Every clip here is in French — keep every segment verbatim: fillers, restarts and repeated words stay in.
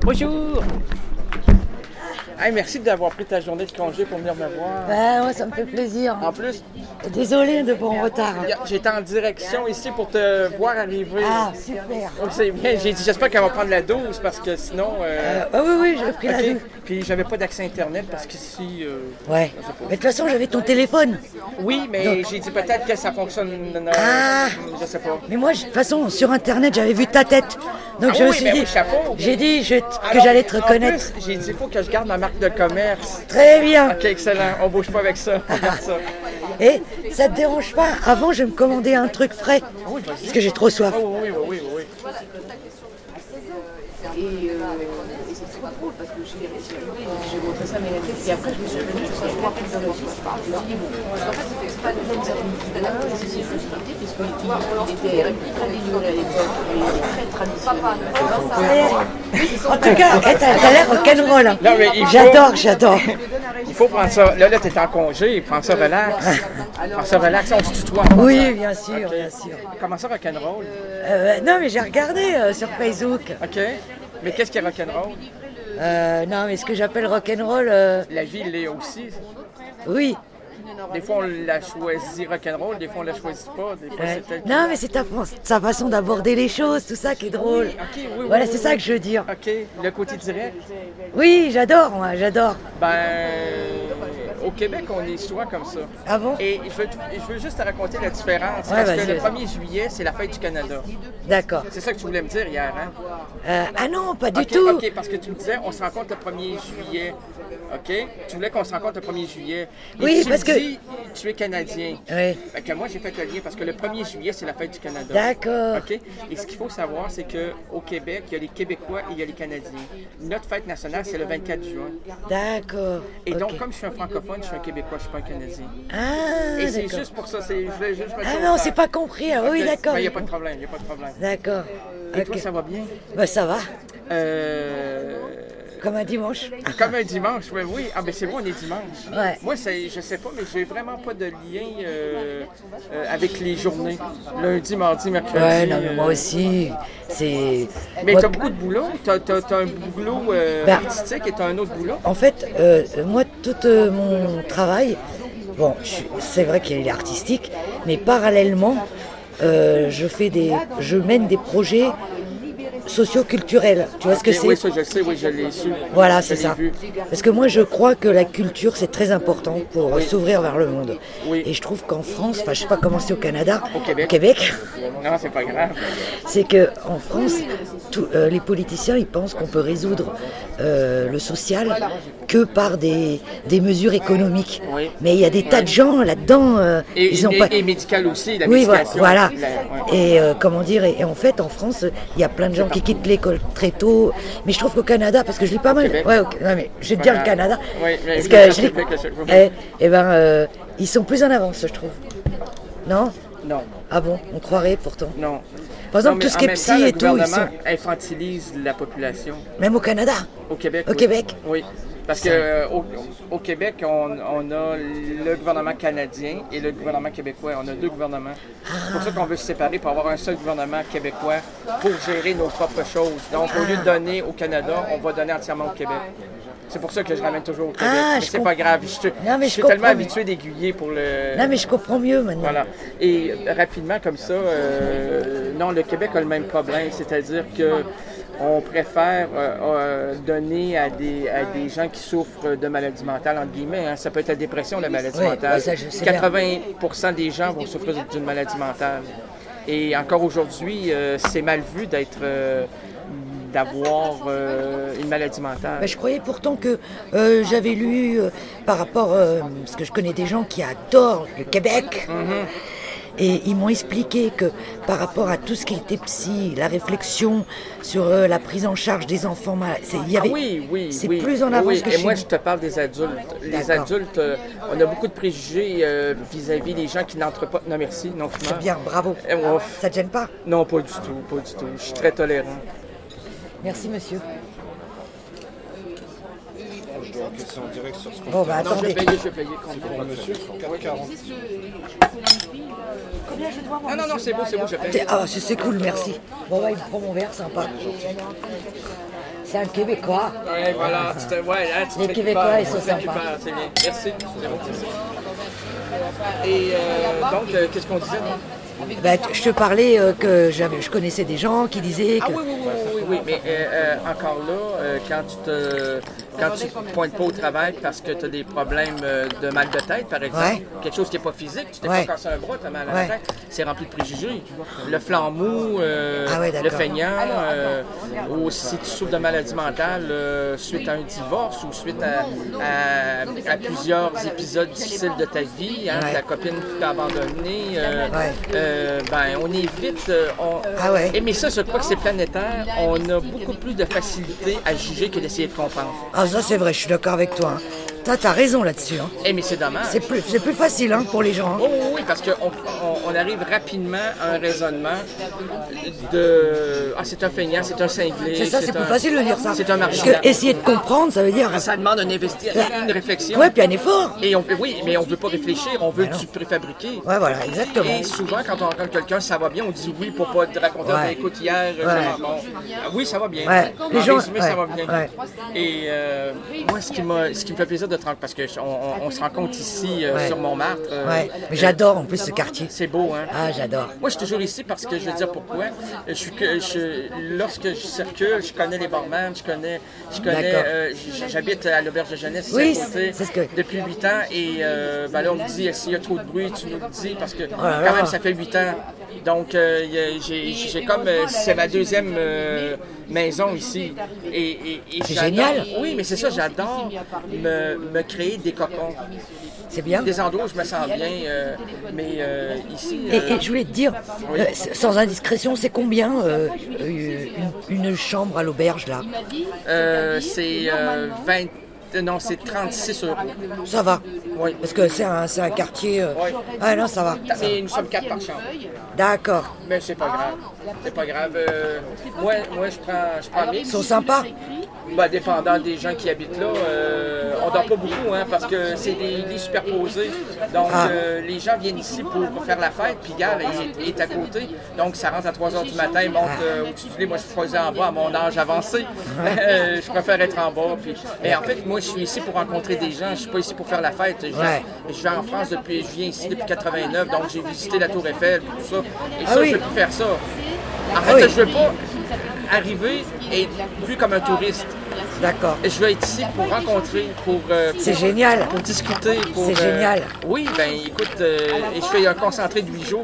Bonjour! Hey, merci d'avoir pris ta journée de congé pour venir me voir. Ben, ouais, ça me fait plaisir. En plus, Désolée de bon retard. j'étais en direction ici pour te voir arriver. Ah, super. Oh, c'est bien. J'ai dit, j'espère qu'elle va prendre la douze parce que sinon. Euh... Euh, oui, oui, j'ai pris OK. la douze. Puis j'avais pas d'accès Internet parce qu'ici. Euh... Ouais. Mais de toute façon, j'avais ton téléphone. Oui, mais Donc- j'ai dit peut-être que ça fonctionne. euh, Ah. Je sais pas. Mais moi, je- de toute façon, sur Internet, j'avais vu ta tête. Donc Ah je me oui, suis ben dit, oui, chapeau. j'ai dit je- que Alors, j'allais te en reconnaître. plus, j'ai dit, il faut que je garde ma marque de commerce. Très bien. OK, excellent. On bouge pas avec ça. On garde ça. Et ça te dérange pas? Avant, je me commandais un truc frais. Parce que j'ai trop soif. Oh, oui, oui, oui, oui. Et, euh, et c'est super drôle parce que j'ai j'ai montré ça à Mélanie et après je me suis dit je crois que ça va je parle je me suis dit bon parce qu'en fait c'est fait exprès de faire une c'est juste parti puisqu'il était très délivré à l'époque et très traditionnel. En tout cas, eh, t'as t'as l'air rock'n'roll. hein. Non, mais il faut- J'adore, j'adore. Il faut prendre ça. Là, là, t'es en congé. Prends ça relax. Prends ça relax. On se tutoie. Oui, bien sûr, OK. bien sûr. Comment ça, rock'n'roll? Euh, non, mais j'ai regardé euh, sur Facebook. OK. Mais qu'est-ce qui est rock'n'roll? Euh, non, mais ce que j'appelle rock'n'roll, euh, La vie l'est aussi. oui. Des fois, on l'a choisi rock'n'roll. Des fois, on la choisit pas. Des fois, Ouais. c'est tel- Non, mais c'est ta, sa façon d'aborder les choses, tout ça qui est drôle. OK, oui, oui, Voilà, oui, c'est oui. ça que je veux dire. OK. Le côté direct. Oui, j'adore, moi, j'adore. Ben, au Québec, on est souvent comme ça. Ah bon? Et je veux, je veux juste te raconter la différence. Ouais, parce vas-y, que le vas-y. premier juillet, c'est la fête du Canada. D'accord. C'est ça que tu voulais me dire hier, hein? Euh, ah non, pas du OK, tout. OK, parce que tu me disais, on se rencontre le premier juillet. OK? Tu voulais qu'on se rencontre le premier juillet. Et Oui, tu parce me que- dis, tu es Canadien. Oui. Fait que moi, j'ai fait le lien parce que le premier juillet, c'est la fête du Canada. D'accord. OK? Et ce qu'il faut savoir, c'est qu'au Québec, il y a les Québécois et il y a les Canadiens. Notre fête nationale, c'est le vingt-quatre juin. D'accord. Et donc, Ok. comme je suis un francophone, je suis un Québécois, je ne suis pas un Canadien. Ah, Et c'est d'accord. juste pour ça. c'est- Je voulais juste mettre Ah ça au non, clair. c'est pas compris. Ah, oui, OK? d'accord. Ben, il n'y a pas de problème, il n'y a pas de problème. D'accord. Et Ok. toi, ça va bien? Bah, ça va. Euh... Comme un dimanche. Comme un dimanche, oui, oui. Ah, ben c'est bon, on est dimanche. Ouais. Moi, c'est, je sais pas, mais j'ai vraiment pas de lien euh, euh, avec les journées. Lundi, mardi, mercredi. Ouais, non, mais moi euh. aussi. C'est. Mais moi, t'as beaucoup de boulot. T'as, t'as, t'as un boulot euh, Ben- artistique et t'as un autre boulot. En fait, euh, moi, tout euh, mon travail, bon, je suis- c'est vrai qu'il est artistique, mais parallèlement, euh, je fais des, je mène des projets socio-culturels. Tu vois ce que Et c'est? oui, ça, je sais, oui, je l'ai su. Voilà, Je c'est l'ai ça. vu. Parce que moi, je crois que la culture, c'est très important pour euh, s'ouvrir vers le monde. Oui. Et je trouve qu'en France, enfin, je sais pas comment c'est au Canada, Au Québec. Non, c'est pas grave. c'est que en France, tout- euh, les politiciens, ils pensent qu'on peut résoudre euh, le social que par des, des mesures économiques. Oui. Mais il y a des tas de gens là-dedans, euh, Et, ils ont et- pas. et médical aussi, la Oui, voilà. médication. voilà. La- ouais. Et euh, comment dire, et, et en fait, en France, il y a plein de gens qui quittent l'école très tôt. Mais je trouve qu'au Canada, parce que je lis pas mal. Québec. Ouais, ok, non, mais je vais te dire le Canada. Oui, mais parce oui, que ça, je lis. Québec, à chaque fois. Eh, eh ben, euh, ils sont plus en avance, je trouve. Non? Non, Ah bon, on croirait pourtant. non. Par exemple, Non, mais tout ce en qui est même psy temps, le et tout, ils gouvernement sont. infantilise la population. Même au Canada. Au Québec. Au oui. Québec? Oui. Parce que euh, au, au Québec, on, on a le gouvernement canadien et le gouvernement québécois. On a deux gouvernements. C'est pour ça qu'on veut se séparer pour avoir un seul gouvernement québécois pour gérer nos propres choses. Donc, au lieu de donner au Canada, on va donner entièrement au Québec. C'est pour ça que je ramène toujours au Québec. Ah, mais je c'est comp- pas grave. Je, suis- Non, mais je je suis tellement comprends, mais- habitué d'aiguiller pour le. Non, mais je comprends mieux maintenant. Voilà. Et euh, rapidement, comme ça, euh, non, le Québec a le même problème, c'est-à-dire que on préfère euh, euh, donner à des, à des gens qui souffrent de maladies mentales, entre guillemets. Hein. Ça peut être la dépression, la maladie Oui, mentale. ouais, ça, je sais bien. quatre-vingts pour cent des gens vont souffrir d'une maladie mentale. Et encore aujourd'hui, euh, c'est mal vu d'être, euh, d'avoir euh, une maladie mentale. Bah, je croyais pourtant que euh, j'avais lu euh, par rapport, euh, parce que je connais des gens qui adorent le Québec, et ils m'ont expliqué que par rapport à tout ce qui était psy, la réflexion sur euh, la prise en charge des enfants malades, c'est- il y avait, Ah oui, oui, c'est oui. plus en avance oui. que Et chez moi, nous. je te parle des adultes. Les D'accord. adultes, euh, on a beaucoup de préjugés euh, vis-à-vis des gens qui n'entrent pas. Non, merci, non, C'est bien, bravo. Eh, ouais. Ça te gêne pas? Non, pas du tout, pas du tout. Je suis très tolérant. Merci monsieur. Je dois encaisser en direct sur ce compte. Bon bah Non, je vais attendez. payer, je vais payer. combien? Monsieur, quatre quarante. Non, non, non, c'est beau, c'est beau, je paye. Ah c'est c'est cool, merci. Bon bah il me prend mon verre, sympa. C'est un Québécois. Ouais, voilà. Tu te, ouais, là, tu te Les fais Québécois, peur, ils sont tu te fais sympas. peur, c'est bien. Merci. Merci. Et euh, donc, euh, qu'est-ce qu'on disait? Non? Ben, t- je te parlais euh, que j'avais, je connaissais des gens qui disaient Ah que... oui, oui, oui, oui, oui, mais euh, euh, encore là, euh, quand tu te quand tu te pointes pas au travail parce que tu as des problèmes euh, de mal de tête, par exemple, Ouais. quelque chose qui n'est pas physique, tu t'es Ouais. pas cassé un bras, tu as mal à Ouais. la tête, c'est rempli de préjugés. Le flanc mou, euh, Ah ouais, le d'accord. feignant, euh, ou si tu souffres de maladie mentale euh, suite à un divorce ou suite à, à- à plusieurs épisodes difficiles de ta vie, hein, Ouais. ta copine qui t'a abandonné, euh, Ouais. euh, ben, on est vite... euh, on- Ah ouais. Et mais ça, je crois que c'est planétaire. On a beaucoup plus de facilité à juger que d'essayer de comprendre. Ah ça c'est vrai, je suis d'accord avec toi. Hein. Toi, t'as raison là-dessus. Hein. Eh, mais c'est dommage. C'est plus, c'est plus facile hein, pour les gens. Hein. Oh, oui, oui, parce qu'on on, on arrive rapidement à un raisonnement de... Ah, c'est un feignant, c'est un cinglé. C'est ça, c'est plus un- facile de dire ça. C'est un Parce marginal. que essayer de comprendre, ça veut dire... Ça demande un investi- une réflexion. Ouais, puis un effort. Et on, oui, mais on ne veut pas réfléchir, on veut du préfabriquer. Ouais, voilà, exactement. Et souvent, quand on rencontre quelqu'un, ça va bien, on dit oui pour pas te raconter. Ouais. Ben, écoute, hier, euh, Ouais. bon, euh, oui, ça va bien. Ouais. En Les gens- résumé, ça ouais. va bien. Ouais. Et euh, moi, ce qui, m'a, ce qui me fait plaisir de te rencontrer, parce qu'on on, on se rencontre ici euh, Ouais. sur Montmartre. euh, Ouais, mais j'adore en plus ce quartier. C'est beau, hein? Ah, j'adore. Moi, je suis toujours ici parce que je veux dire pourquoi. Je suis que, je, lorsque je circule, je connais les barman, je connais, je connais, D'accord. euh, j- j'habite à l'auberge de jeunesse ici Oui, à côté c'est ce que- depuis huit ans et euh, ben là on me dit s'il y a trop de bruit, tu nous le dis parce que là quand là. même ça fait huit ans. Donc euh, y a- j'ai, j'ai comme euh, c'est ma deuxième euh, maison ici et, et, et C'est j'adore- génial. Oui, mais c'est ça, j'adore me, me créer des cocons, C'est bien. des endroits où je me sens bien, euh, mais euh, ici. Et, euh, et je voulais te dire, Oui. euh, c- sans indiscrétion, c'est combien euh, euh, une, une chambre à l'auberge là? Euh, c'est euh, vingt... Non, c'est trente-six euros. Ça va. Oui. Parce que c'est un, c'est un quartier. euh, Oui. Ah non, ça va. Mais nous sommes quatre par chambre. D'accord. Mais c'est pas grave. C'est pas grave. Euh, moi, moi, je prends, je prends Ils mix. sont sympas. Ben, dépendant des gens qui habitent là, euh, on dort pas beaucoup, hein, parce que c'est des lits superposés. Donc, Ah. euh, les gens viennent ici pour, pour faire la fête, puis Gare est, est à côté. Donc, ça rentre à trois heures du matin, monte euh, au-dessus du lit. Moi, je suis choisi en bas à mon âge avancé. Euh, je préfère être en bas. Puis... Mais en fait, moi, je suis ici pour rencontrer des gens. Je suis pas ici pour faire la fête. Je, Ouais. je vais en France depuis, je viens ici depuis quatre-vingt-neuf, donc j'ai visité la Tour Eiffel, puis tout ça. Et Ah ça, oui. je veux plus faire ça. En fait, Ah oui. je veux pas arriver et être vu comme un touriste. D'accord. Et je vais être ici pour rencontrer, pour, euh, pour- C'est génial. pour discuter. Pour, C'est euh, génial. Oui, ben écoute, euh, et je fais un concentré de huit jours.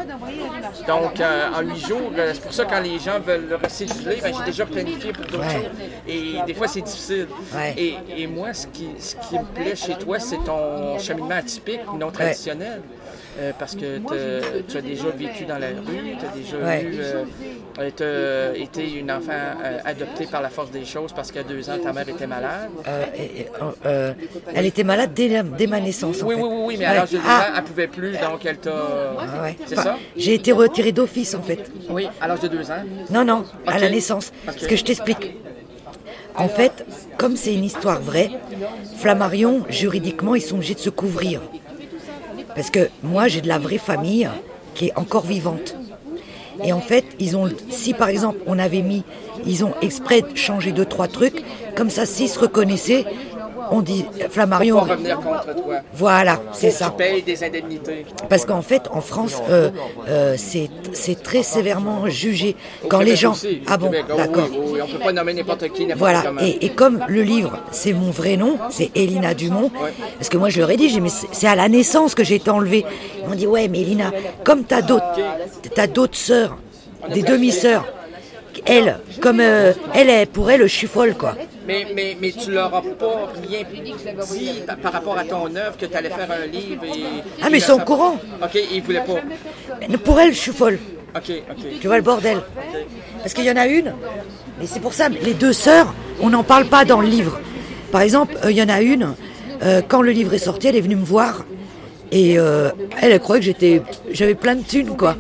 Donc, euh, en huit jours, euh, c'est pour ça que quand les gens veulent le recéduler, ben, j'ai déjà planifié pour d'autres Ouais. choses. Et des fois, c'est difficile. Ouais. Et, et moi, ce qui, ce qui me plaît chez toi, c'est ton cheminement atypique, non traditionnel. Euh, parce que t'as- tu as déjà vécu dans la rue, tu as déjà Ouais. eu, euh, t'as été une enfant euh, adoptée par la force des choses parce qu'à deux ans, ta mère était malade. Euh, et- et, euh, elle était malade dès, la- dès ma naissance. En Oui, fait. oui, oui, oui, mais Ouais. à l'âge de deux Ah, ans, elle pouvait plus, donc elle t'a... ah ouais. C'est Enfin, ça? J'ai été retirée d'office en fait. Oui, à l'âge de deux ans. Non, non, à Ok. la naissance. Ok. Parce que je t'explique. En fait, comme c'est une histoire vraie, Flammarion, juridiquement, ils sont obligés de se couvrir. Parce que moi, j'ai de la vraie famille qui est encore vivante. Et en fait, ils ont, si par exemple, on avait mis, ils ont exprès changé deux, trois trucs, comme ça, s'ils se reconnaissaient, on dit Flammarion. Pour revenir contre toi. Voilà, c'est Tu ça. payes des indemnités. Parce qu'en fait, en France, euh, euh, c'est c'est très sévèrement jugé. Au Quand les Québec gens... aussi, au Ah bon, Québec, oh, d'accord. Oui, oui, on peut pas nommer n'importe qui, n'importe Voilà, comment. et, et comme le livre, c'est mon vrai nom, c'est Elina Dumont, parce que moi je leur ai dit, j'ai dit, mais c'est c'est à la naissance que j'ai été enlevée. Ils m'ont dit, ouais, mais Elina, comme t'as d'autres, t'as d'autres sœurs, des demi-sœurs, elle, comme euh, elle, est, pour elle, je suis folle, quoi. Mais, mais, mais tu leur as pas rien dit par, par rapport à ton œuvre que tu allais faire un livre et... Ah, mais ils sont au courant. OK, ils voulaient pas. Pour elle, je suis folle. OK, OK. Tu vois le bordel. Parce qu'il y en a une, et c'est pour ça, les deux sœurs, on n'en parle pas dans le livre. Par exemple, euh, il y en a une, euh, quand le livre est sorti, elle est venue me voir, et euh, elle, elle croyait que j'étais, j'avais plein de thunes, quoi.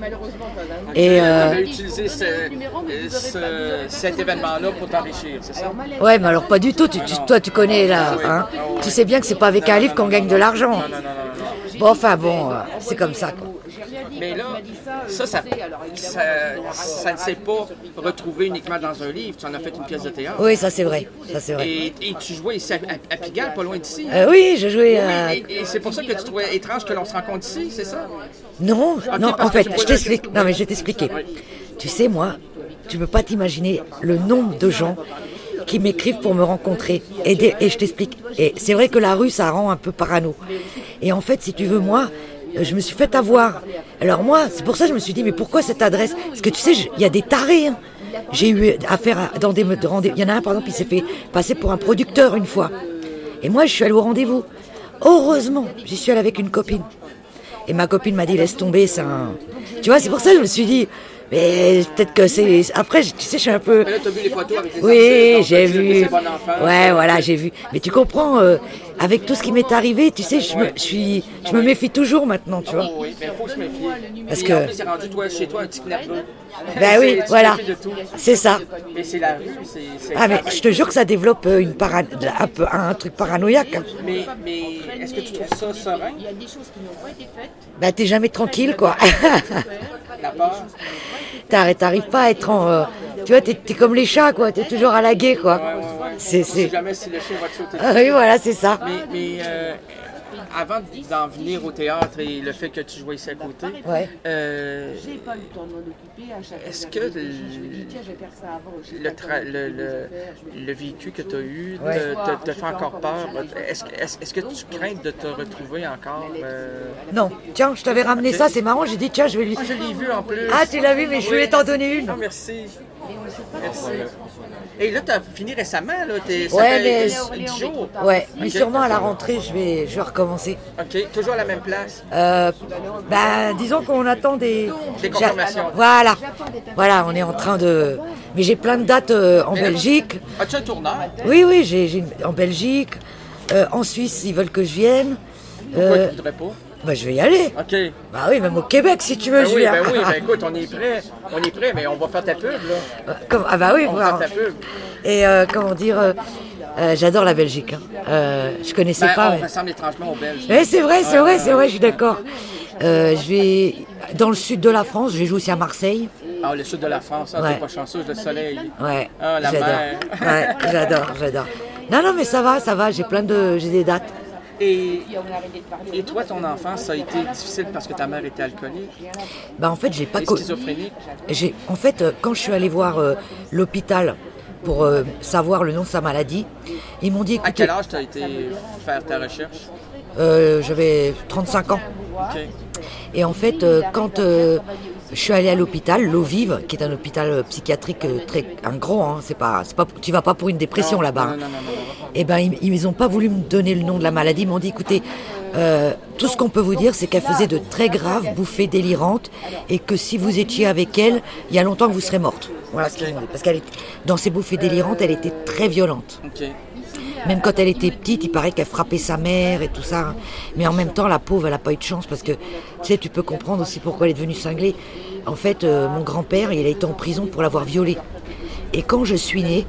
Et Tu euh, avais utilisé ce, ce- cet événement-là pour t'enrichir, c'est ça? ouais, mais alors pas du tout. Tu, tu- toi, tu connais là, hein. Tu sais bien que c'est pas avec un livre qu'on gagne de l'argent. Non, non, non, non, non. Bon, enfin bon, euh, c'est comme ça, quoi. Mais là, ça, ça, ça, ça ne s'est pas retrouvé uniquement dans un livre. Tu en as fait une pièce de théâtre. Oui, ça c'est vrai, ça c'est vrai. Et, et tu jouais ici à, à, à Pigalle, pas loin d'ici. Euh, oui, je jouais à... Oui, et, et c'est pour ça que tu trouvais étrange que l'on se rencontre ici, c'est ça? Non, non, parce en que fait, tu je poses t'explique. la- Non, mais je vais t'expliquer. Tu sais, moi, tu peux pas t'imaginer le nombre de gens qui m'écrivent pour me rencontrer. Et, des- et je t'explique. Et c'est vrai que la rue, ça rend un peu parano. Et en fait, si tu veux, moi, je me suis fait avoir. Alors moi, c'est pour ça que je me suis dit, mais pourquoi cette adresse? Parce que tu sais, je- il y a des tarés. Hein. J'ai eu affaire à, dans des rendez-vous. Il y en a un, par exemple, il s'est fait passer pour un producteur une fois. Et moi, je suis allée au rendez-vous. Heureusement, j'y suis allée avec une copine. Et ma copine m'a dit, laisse tomber, c'est un... Tu vois, c'est pour ça que je me suis dit, mais peut-être que c'est... Après, tu sais, je suis un peu... Mais là, tu as vu les photos avec les Oui, artistes, j'ai donc, tu sais que vu. c'est bon enfant. Ouais, voilà, j'ai vu. Mais tu comprends, euh, avec tout ce qui m'est arrivé, tu sais, je me, je suis, je me méfie toujours maintenant, tu vois. Oh, oui, mais il faut se méfier. Parce Et que- en plus, c'est rendu toi, chez toi un petit nerveux. Ben oui, Tu te voilà. méfies de tout. C'est ça. Et c'est la rue, c'est... c'est Ah, mais grave. je te jure que ça développe euh, une para... un, peu, un truc paranoïaque. Hein. Mais, mais est-ce que tu trouves ça serein, Il y a des choses qui n'ont pas été faites. Bah, t'es jamais tranquille, quoi. la peur? T'arrives t'arrives pas à être en... euh, tu vois, t'es, t'es comme les chats, quoi. T'es toujours à la guet, quoi. Ouais, ouais, ouais. C'est, On c'est... sait jamais si le chien va te sauter. Ah oui, voilà, c'est ça. Mais, mais euh, avant d'en venir au théâtre et le fait que tu jouais ici à côté, Ouais. euh, J'ai pas eu le temps de m'en occuper. À chaque Est-ce fois que je me dis, je me le- dis, tiens, je vais faire ça avant. je sais le, pas tra- comment le, je vais le, faire, je vais- le vécu que tu as eu Ouais. te, te- te fait encore peur. Est-ce, que- est-ce, est-ce que tu crains de te retrouver encore? euh, Non, tiens, je t'avais ramené ça, c'est marrant. J'ai dit, tiens, je vais lui... Ah, je l'ai vu en plus. Ah, tu l'as vu, mais je voulais t'en donner une. Non, merci. Merci. Et là, tu as fini récemment, là. T'es, ça Ouais, fait mais- dix jours. Ouais, mais Ok. sûrement à la rentrée, je vais, je vais recommencer. OK. Toujours à la même place. Euh, bah, disons qu'on attend des... Des confirmations. Voilà, voilà, on est en train de... Mais j'ai plein de dates euh, en Belgique. As-tu un tourneur? Oui, oui, j'ai, j'ai une- en Belgique. Euh, en Suisse, ils veulent que je vienne. Pourquoi Euh, tu voudrais pas? bah, je vais y aller. OK. Bah oui, même au Québec, si tu veux, Ben je oui, viens. ben oui, ben écoute, on est prêt. On est prêt, mais on va faire ta pub, là. Comme- ah bah oui, On va voilà. faire ta pub. Et euh, comment dire, euh, euh, j'adore la Belgique. Hein. Euh, je connaissais Ben, pas. on mais- ressemble étrangement aux Belges. Eh, c'est vrai, c'est vrai, c'est vrai, je suis d'accord. Euh, je vais dans le sud de la France, je vais jouer aussi à Marseille. Ah, le sud de la France, hein, Ouais. t'es pas chanceuse, le soleil. Ouais, Ah, la j'adore. mer. Ouais, j'adore, j'adore. Non, non, mais ça va, ça va, j'ai plein de, j'ai des dates. Et, et toi, ton enfance, ça a été difficile parce que ta mère était alcoolique Bah en fait, j'ai pas et co- schizophrénique. j'ai en fait euh, quand je suis allée voir euh, l'hôpital pour euh, savoir le nom de sa maladie, ils m'ont dit À écoutez, quel âge tu as été faire ta recherche? euh, j'avais trente-cinq ans. OK. Et en fait, euh, quand euh, je suis allée à l'hôpital, l'Eau Vive, qui est un hôpital euh, psychiatrique euh, très un gros, hein, c'est pas, c'est pas, tu vas pas pour une dépression Non, là-bas. non, hein. non, non, non, non. Eh ben, ils, ils ont pas voulu me donner le nom de la maladie. Ils m'ont dit, écoutez, euh, tout ce qu'on peut vous dire, c'est qu'elle faisait de très graves bouffées délirantes et que si vous étiez avec elle, il y a longtemps que vous serez morte. Voilà ce qu'ils m'ont dit. Parce qu'elle, était- dans ces bouffées délirantes, elle était très violente. OK. Même quand elle était petite, il paraît qu'elle frappait sa mère et tout ça. hein. Mais en même temps, la pauvre, elle n'a pas eu de chance parce que, tu sais, tu peux comprendre aussi pourquoi elle est devenue cinglée. En fait, euh, mon grand-père, il a été en prison pour l'avoir violée. Et quand je suis née,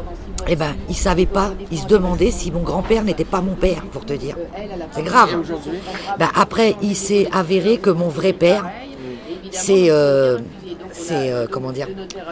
eh ben, il savait pas, il se demandait si mon grand-père n'était pas mon père, pour te dire. C'est grave. Et aujourd'hui? Ben, après, il s'est avéré que mon vrai père, c'est, euh, c'est, euh, comment dire,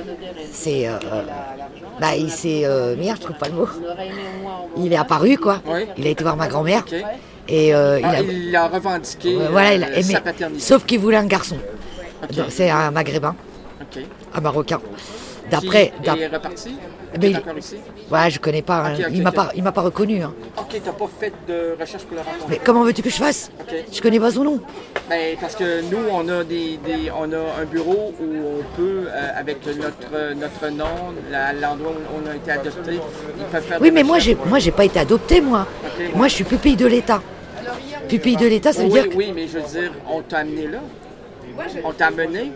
c'est, euh, euh, bah, il s'est, euh, merde, je trouve pas le mot. Il est apparu, quoi. Oui. Il a été voir ma grand-mère. OK. Et euh, il Ah, a, il a revendiqué euh, voilà, il a euh, aimé. sa paternité. Sauf qu'il voulait un garçon. OK. Donc, c'est un maghrébin, OK. un marocain. D'après, Qui d'ap- est reparti? Mais Qui est il- encore ici? ouais, je connais pas. hein. Ok, ok, il m'a ok. pas, il m'a pas reconnu. Hein. OK, t'as pas fait de recherche pour le rencontrer. Mais comment veux-tu que je fasse? OK. Je connais pas son nom. Ben, parce que nous, on a des, des- on a un bureau où on peut, euh, avec notre, notre nom, la- l'endroit où on a été adopté, ils peuvent faire Oui, des mais moi, recherches. j'ai, moi, j'ai pas été adoptée, moi. Ok. Moi, je suis pupille de l'État. Pupille de l'État, ça veut Oui, dire que... oui, mais je veux dire, on t'a amené là. On t'a amené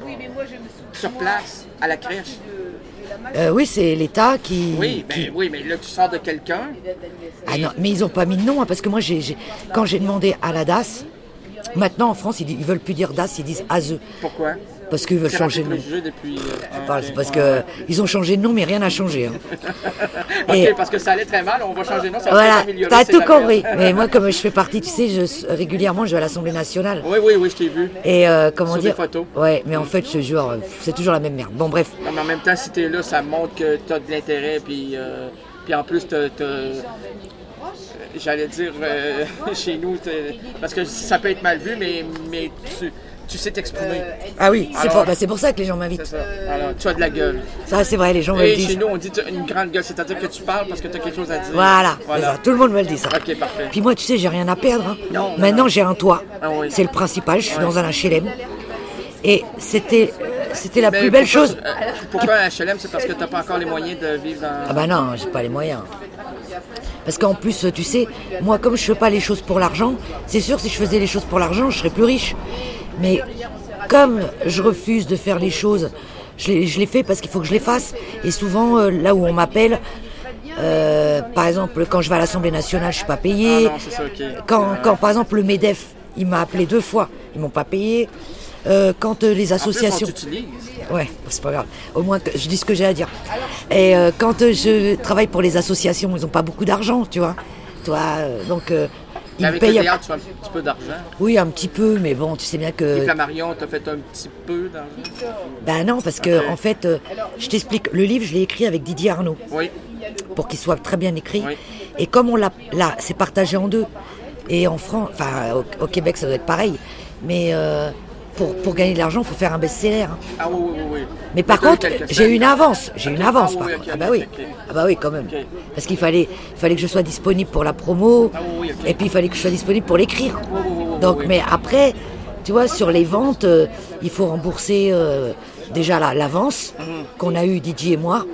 sur place, à la crèche. Euh, oui, c'est l'État qui... Oui, ben oui, mais là, tu sors de quelqu'un. Ah non, mais ils ont pas mis de nom, hein, parce que moi, j'ai, j'ai- quand j'ai demandé à la D A S, maintenant en France, ils, ils veulent plus dire D A S, ils disent A S E. Pourquoi? Parce qu'ils veulent C'est changer de nom. préjugé depuis. euh, Enfin, ok. c'est parce que ils ont changé de nom, mais rien n'a changé. hein. Ok, Et- parce que ça allait très mal, on va changer de nom, ça va Voilà, s'améliorer. t'as c'est tout la compris. merde. Mais moi, comme je fais partie, tu sais, je, régulièrement, je vais à l'Assemblée nationale. Oui, oui, oui, je t'ai vu. Et euh, comment Sur dire des photos. Ouais, mais en fait, je te jure, c'est toujours la même merde. Bon, bref. Non, mais en même temps, si t'es là, ça montre que t'as de l'intérêt, puis, euh, puis en plus, t'as, t'as- euh, j'allais dire, euh, chez nous, t'es- parce que ça peut être mal vu, mais, mais tu, tu sais t'exprimer. Ah oui, c'est Alors- pour, bah, c'est pour ça que les gens C'est m'invitent. ça. Alors, tu as de la gueule. Ça, c'est vrai, les gens me le Et disent. chez nous, on dit tu as une grande gueule, c'est-à-dire que tu parles parce que tu as quelque chose à dire. Voilà, c'est Voilà. ça. Tout le monde me le dit, ça. Ok, parfait. Puis moi, tu sais, j'ai rien à perdre. hein. Non, non, Maintenant, non. j'ai un toit. Ah oui. C'est le principal. Je suis Ouais. dans un H L M. Et c'était, euh, c'était la Mais plus belle pourquoi- chose. euh, pourquoi un H L M? C'est parce que tu n'as pas encore les moyens de vivre dans. Ah bah non, j'ai pas les moyens. Parce qu'en plus, tu sais, moi, comme je fais pas les choses pour l'argent, c'est sûr, si je faisais les choses pour l'argent, je serais plus riche. Mais comme je refuse de faire les choses, je les, je les fais parce qu'il faut que je les fasse. Et souvent, euh, là où on m'appelle, euh, par exemple, quand je vais à l'Assemblée nationale, je suis pas payée. Ah non, c'est ça, ok. Quand, Ouais. quand, par exemple, le MEDEF, il m'a appelé deux fois, ils m'ont pas payé. Euh, quand euh, les En plus, associations... on t'utilise. Ouais, c'est pas grave. Au moins, que je dis ce que j'ai à dire. Et euh, quand euh, je travaille pour les associations, ils n'ont pas beaucoup d'argent, tu vois. Toi, euh, donc, euh, ils Mais me avec le payent. théâtre, tu as un petit peu d'argent. Oui, un petit peu, mais bon, tu sais bien Et que. Flammarion, tu as fait un petit peu d'argent. Ben non, parce que, Ok. en fait, euh, je t'explique. Le livre, je l'ai écrit avec Didier Arnaud, Oui. pour qu'il soit très bien écrit. Oui. Et comme on l'a. Là, c'est partagé en deux. Et en France, enfin, au, au Québec, ça doit être pareil. Mais. euh, Pour, pour gagner de l'argent, il faut faire un best-seller. hein. Ah oui, oui, oui. Mais par t'as eu contre, quelques j'ai eu scènes. une avance. J'ai eu une avance, Ah par oui, contre. ok, Ah bah ok, oui. ok. Ah bah oui, quand même. Ok. Parce qu'il fallait, il fallait que je sois disponible pour la promo. Ah oui, oui, ok. Et puis il fallait que je sois disponible pour l'écrire. Oui, oui, oui, oui, Donc, oui. mais après, tu vois, sur les ventes, euh, il faut rembourser euh, déjà la- l'avance Mhm. qu'on a eu Didier et moi.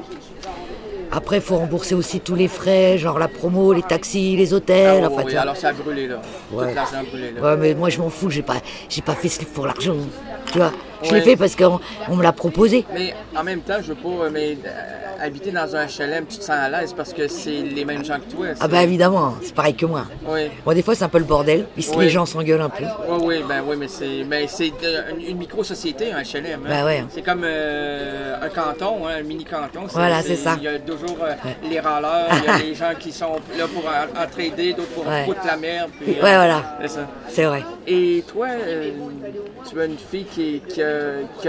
Après, il faut rembourser aussi tous les frais, genre la promo, les taxis, les Ah hôtels. oui, enfin, oui, tu vois. alors ça a brûlé, là. Ouais. Tout l'argent a brûlé, là. Ouais, mais moi je m'en fous, j'ai pas, j'ai pas fait ce livre pour l'argent. Tu vois, je Ouais. l'ai fait parce qu'on on me l'a proposé. Mais en même temps, je veux pas, mais euh, habiter dans un H L M, tu te sens à l'aise parce que c'est les mêmes gens que toi. Ah bah évidemment, c'est pareil que moi. Oui. Bon, des fois c'est un peu le bordel, puisque Oui. les gens s'engueulent un peu. Oui, oui, ben oui, mais c'est ben, c'est euh, une, une micro-société, un H L M. hein. Ben ouais. C'est comme euh, un canton, hein, un mini-canton. Voilà, c'est ça. Il y a toujours euh, les râleurs, il y a des gens qui sont là pour en- entraider, d'autres pour Ouais. foutre la merde. Puis, Ouais, voilà. C'est ça. C'est vrai. Et toi, euh, tu as une fille qui, qui, a- qui, a-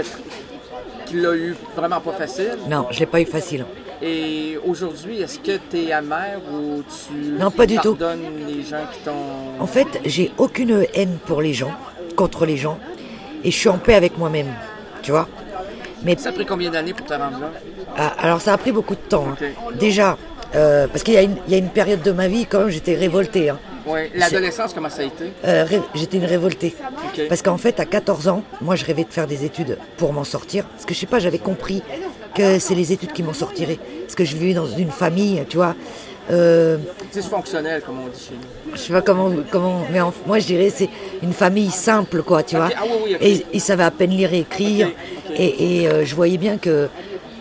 qui l'a eu vraiment pas facile. Non, je l'ai pas eu facile. Et aujourd'hui, est-ce que tu es amère ou tu Non, pas du tout. pardonnes les gens qui t'ont... En fait, j'ai aucune haine pour les gens, contre les gens, et je suis en paix avec moi-même. Tu vois. Mais Ça a pris combien d'années pour te rendre là? ah, alors ça a pris beaucoup de temps. hein. Ok. Déjà, euh, parce qu'il y a, une, il y a une période de ma vie quand même, j'étais révoltée. hein. Oui. L'adolescence, comment ça a été? Euh, ré- j'étais une révoltée. Ok. Parce qu'en fait, à quatorze ans, moi, je rêvais de faire des études pour m'en sortir. Parce que je sais pas, j'avais compris que c'est les études qui m'en sortiraient. Parce que je vivais dans une famille, tu vois. Euh, Dysfonctionnel, comme on dit chez nous. je sais pas comment, comment mais en- moi, je dirais c'est une famille simple, quoi, tu Ok, vois. ah oui, oui, ok. Et ils savaient à peine lire et écrire. Ok, ok. Et, et, euh, je voyais bien que euh,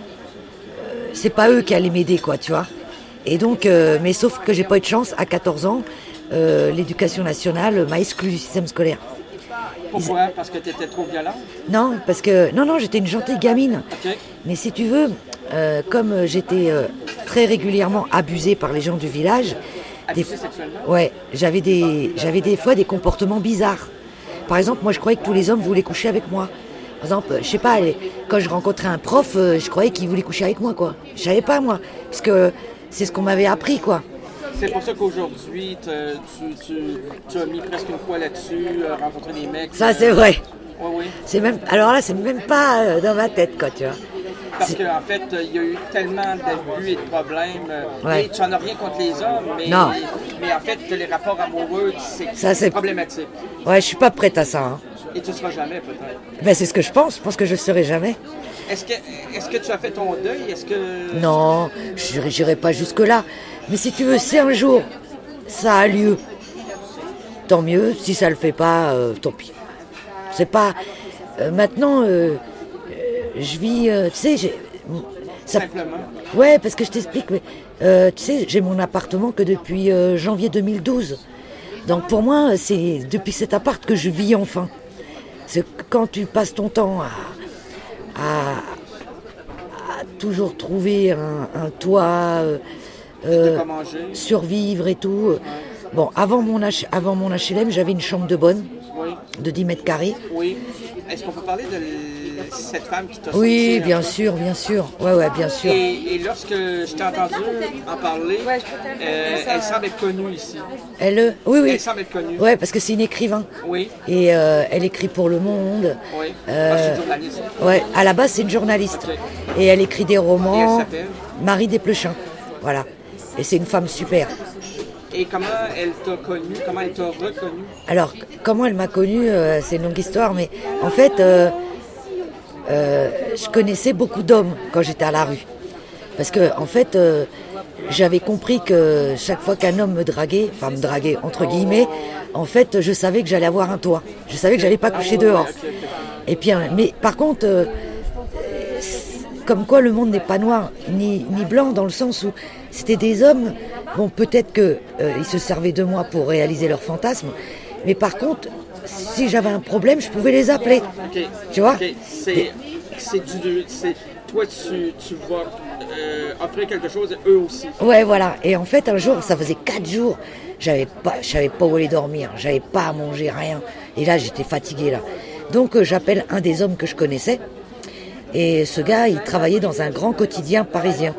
c'est pas eux qui allaient m'aider, quoi, tu vois. Et donc, euh, mais sauf que j'ai pas eu de chance. À quatorze ans, euh, l'éducation nationale m'a exclu du système scolaire. Pourquoi? Parce que tu étais trop violente? Non, parce que non, non, j'étais une gentille gamine. OK. Mais si tu veux, euh, comme j'étais euh, très régulièrement abusée par les gens du village, Abusée sexuellement? ouais, j'avais des, j'avais des fois des comportements bizarres. Par exemple, moi, je croyais que tous les hommes voulaient coucher avec moi. Par exemple, je sais pas, les- quand je rencontrais un prof, euh, je croyais qu'il voulait coucher avec moi, quoi. Je savais pas, moi, parce que c'est ce qu'on m'avait appris, quoi. C'est pour ça qu'aujourd'hui, te- tu, tu, tu as mis presque une fois là-dessus, euh, rencontrer des mecs. Ça, c'est vrai. Oui, oui. C'est même, alors là, c'est même pas euh, dans ma tête, quoi, tu vois. Parce qu'en fait, il y a eu tellement d'abus et de problèmes. euh, Ouais. Et tu n'en as rien contre les hommes, mais, Non. mais en fait, les rapports amoureux, c'est Ça, c'est- problématique. Ouais, je suis pas prête à ça. Hein. Et tu ne seras jamais, peut-être. Ben, c'est ce que je pense. Je pense que je serai jamais. Est-ce que, est-ce que tu as fait ton deuil? Est-ce que... Non, je n'irai pas jusque-là. Mais si tu veux, si un jour ça a lieu, tant mieux. Si ça le fait pas, euh, tant pis. C'est pas. euh, maintenant, euh, euh, je vis. euh, tu sais, j'ai. ça- Simplement. Ouais, parce que je t'explique. Mais, euh, tu sais, j'ai mon appartement que depuis euh, janvier deux mille douze. Donc pour moi, c'est depuis cet appart que je vis enfin. C'est que quand tu passes ton temps à, à, à toujours trouver un, un toit, euh, euh, pas manger. survivre et tout. Ouais. Bon, avant mon, H, avant mon H L M, j'avais une chambre de bonne oui. de dix mètres carrés. Oui. Est-ce qu'on peut parler de cette femme qui t'a sorti? Oui, bien sûr, bien sûr. Ouais, ouais, bien sûr. Et, et lorsque je t'ai entendu en parler, euh, elle semble être connue ici. Elle, oui, oui. Elle semble être connue. Ouais, parce que c'est une écrivain. Oui. Et euh, elle écrit pour Le Monde. Oui. Euh, ah, c'est une journaliste. Ouais, à la base, c'est une journaliste. Okay. Et elle écrit des romans. Et elle s'appelle Marie Desplechin. Voilà. Et c'est une femme super. Et comment elle t'a connue? Comment elle t'a reconnue? Alors, comment elle m'a connue, euh, c'est une longue histoire, mais en fait, euh, euh, je connaissais beaucoup d'hommes quand j'étais à la rue. Parce que, en fait, euh, j'avais compris que chaque fois qu'un homme me draguait, enfin me draguait entre guillemets, en fait, je savais que j'allais avoir un toit. Je savais que j'allais pas coucher dehors. Et puis, mais par contre, euh, comme quoi le monde n'est pas noir ni, ni blanc, dans le sens où c'était des hommes. Bon, peut-être qu'ils euh, se servaient de moi pour réaliser leurs fantasmes, mais par contre, si j'avais un problème, je pouvais les appeler. Okay. Tu vois okay. C'est, c'est du, c'est, toi, tu, tu vas euh, offrir quelque chose, eux aussi. Ouais, voilà. Et en fait, un jour, ça faisait quatre jours, j'avais pas, je savais pas où aller dormir, j'avais pas à manger, rien. Et là, j'étais fatiguée, là. Donc, euh, j'appelle un des hommes que je connaissais. Et ce gars, il travaillait dans un grand quotidien parisien.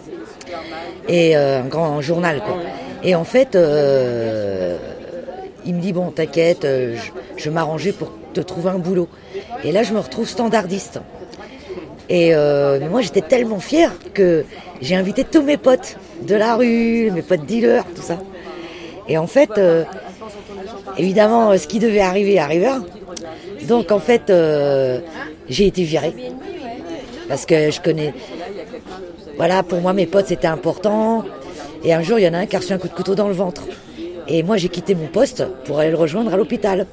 Et euh, un grand journal, quoi. Et en fait, euh, il me dit, bon, t'inquiète, euh, je, je m'arrangeais pour te trouver un boulot. Et là, je me retrouve standardiste. Et euh, mais moi, j'étais tellement fière que j'ai invité tous mes potes de la rue, mes potes dealers, tout ça. Et en fait, euh, évidemment, ce qui devait arriver arriva. Donc, en fait, euh, j'ai été virée. Parce que je connais... Voilà, pour moi, mes potes, c'était important. Et un jour, il y en a un qui a reçu un coup de couteau dans le ventre. Et moi, j'ai quitté mon poste pour aller le rejoindre à l'hôpital.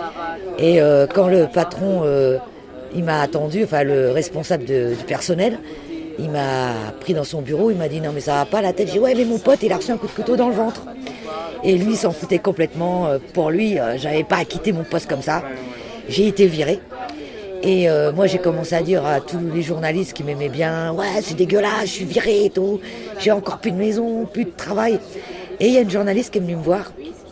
Et euh, quand le patron, euh, il m'a attendu, enfin le responsable de, du personnel, il m'a pris dans son bureau, il m'a dit « Non, mais ça va pas la tête ». J'ai dit « Ouais, mais mon pote, il a reçu un coup de couteau dans le ventre ». Et lui, il s'en foutait complètement. Pour lui, euh, j'avais pas à quitter mon poste comme ça. J'ai été virée. Et euh, moi, j'ai commencé à dire à tous les journalistes qui m'aimaient bien « Ouais, c'est dégueulasse, je suis virée et tout. J'ai encore plus de maison, plus de travail. » Et il y a une journaliste qui est venue me voir,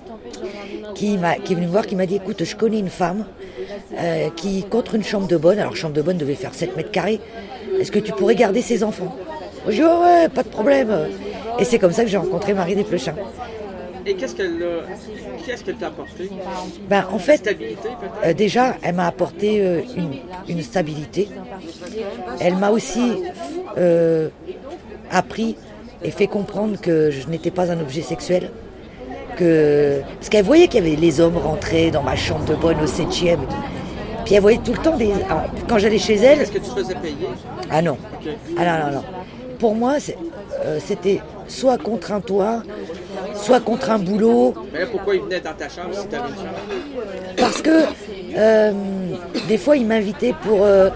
qui, m'a, qui est venue me voir, qui m'a dit « Écoute, je connais une femme euh, qui, contre une chambre de bonne, alors chambre de bonne devait faire sept mètres carrés, est-ce que tu pourrais garder ses enfants ?» J'ai dit « Oh ouais, pas de problème. » Et c'est comme ça que j'ai rencontré Marie Desplechin. Et qu'est-ce qu'elle, a, qu'est-ce qu'elle t'a apporté? Ben, en fait, stabilité, peut-être? Euh, déjà, elle m'a apporté euh, une, une stabilité. Elle m'a aussi euh, appris et fait comprendre que je n'étais pas un objet sexuel. Que... Parce qu'elle voyait qu'il y avait les hommes rentrés dans ma chambre de bonne au septième. Puis elle voyait tout le temps des... Alors, quand j'allais chez elle... Est-ce que tu faisais payer? Ah non. Okay. Ah non, non, non. Pour moi, c'est, euh, c'était soit contre un toit, soit contre un boulot. Mais là, pourquoi il venait dans ta chambre si tu avais une chambre? Parce que euh, des fois, il m'invitait pour, euh,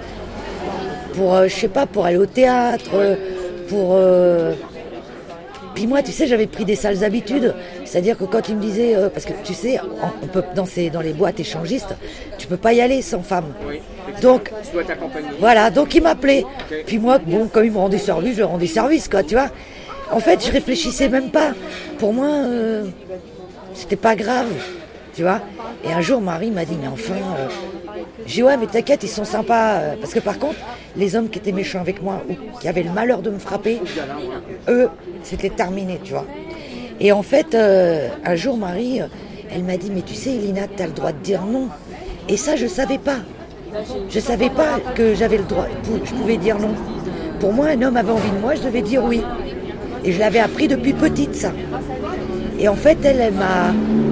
pour euh, je sais pas, pour aller au théâtre, pour... Euh... Puis moi, tu sais, j'avais pris des sales habitudes. C'est-à-dire que quand il me disait... Euh, parce que tu sais, on peut danser dans les boîtes échangistes, tu peux pas y aller sans femme. Oui. Donc, tu dois t'accompagner. Voilà, donc il m'appelait. Okay. Puis moi, bon, comme il me rendait service, je lui rendais service, quoi, tu vois. En fait, je réfléchissais même pas. Pour moi, euh, c'était pas grave, tu vois. Et un jour, Marie m'a dit, mais enfin... Euh, j'ai dit, ouais, mais t'inquiète, ils sont sympas. Parce que par contre, les hommes qui étaient méchants avec moi, ou qui avaient le malheur de me frapper, eux, c'était terminé, tu vois. Et en fait, euh, un jour, Marie, elle m'a dit, mais tu sais, Elina, t'as le droit de dire non. Et ça, je savais pas. Je savais pas que j'avais le droit, je pouvais dire non. Pour moi, un homme avait envie de moi, je devais dire oui. Et je l'avais appris depuis petite, ça. Et en fait, elle, elle m'a...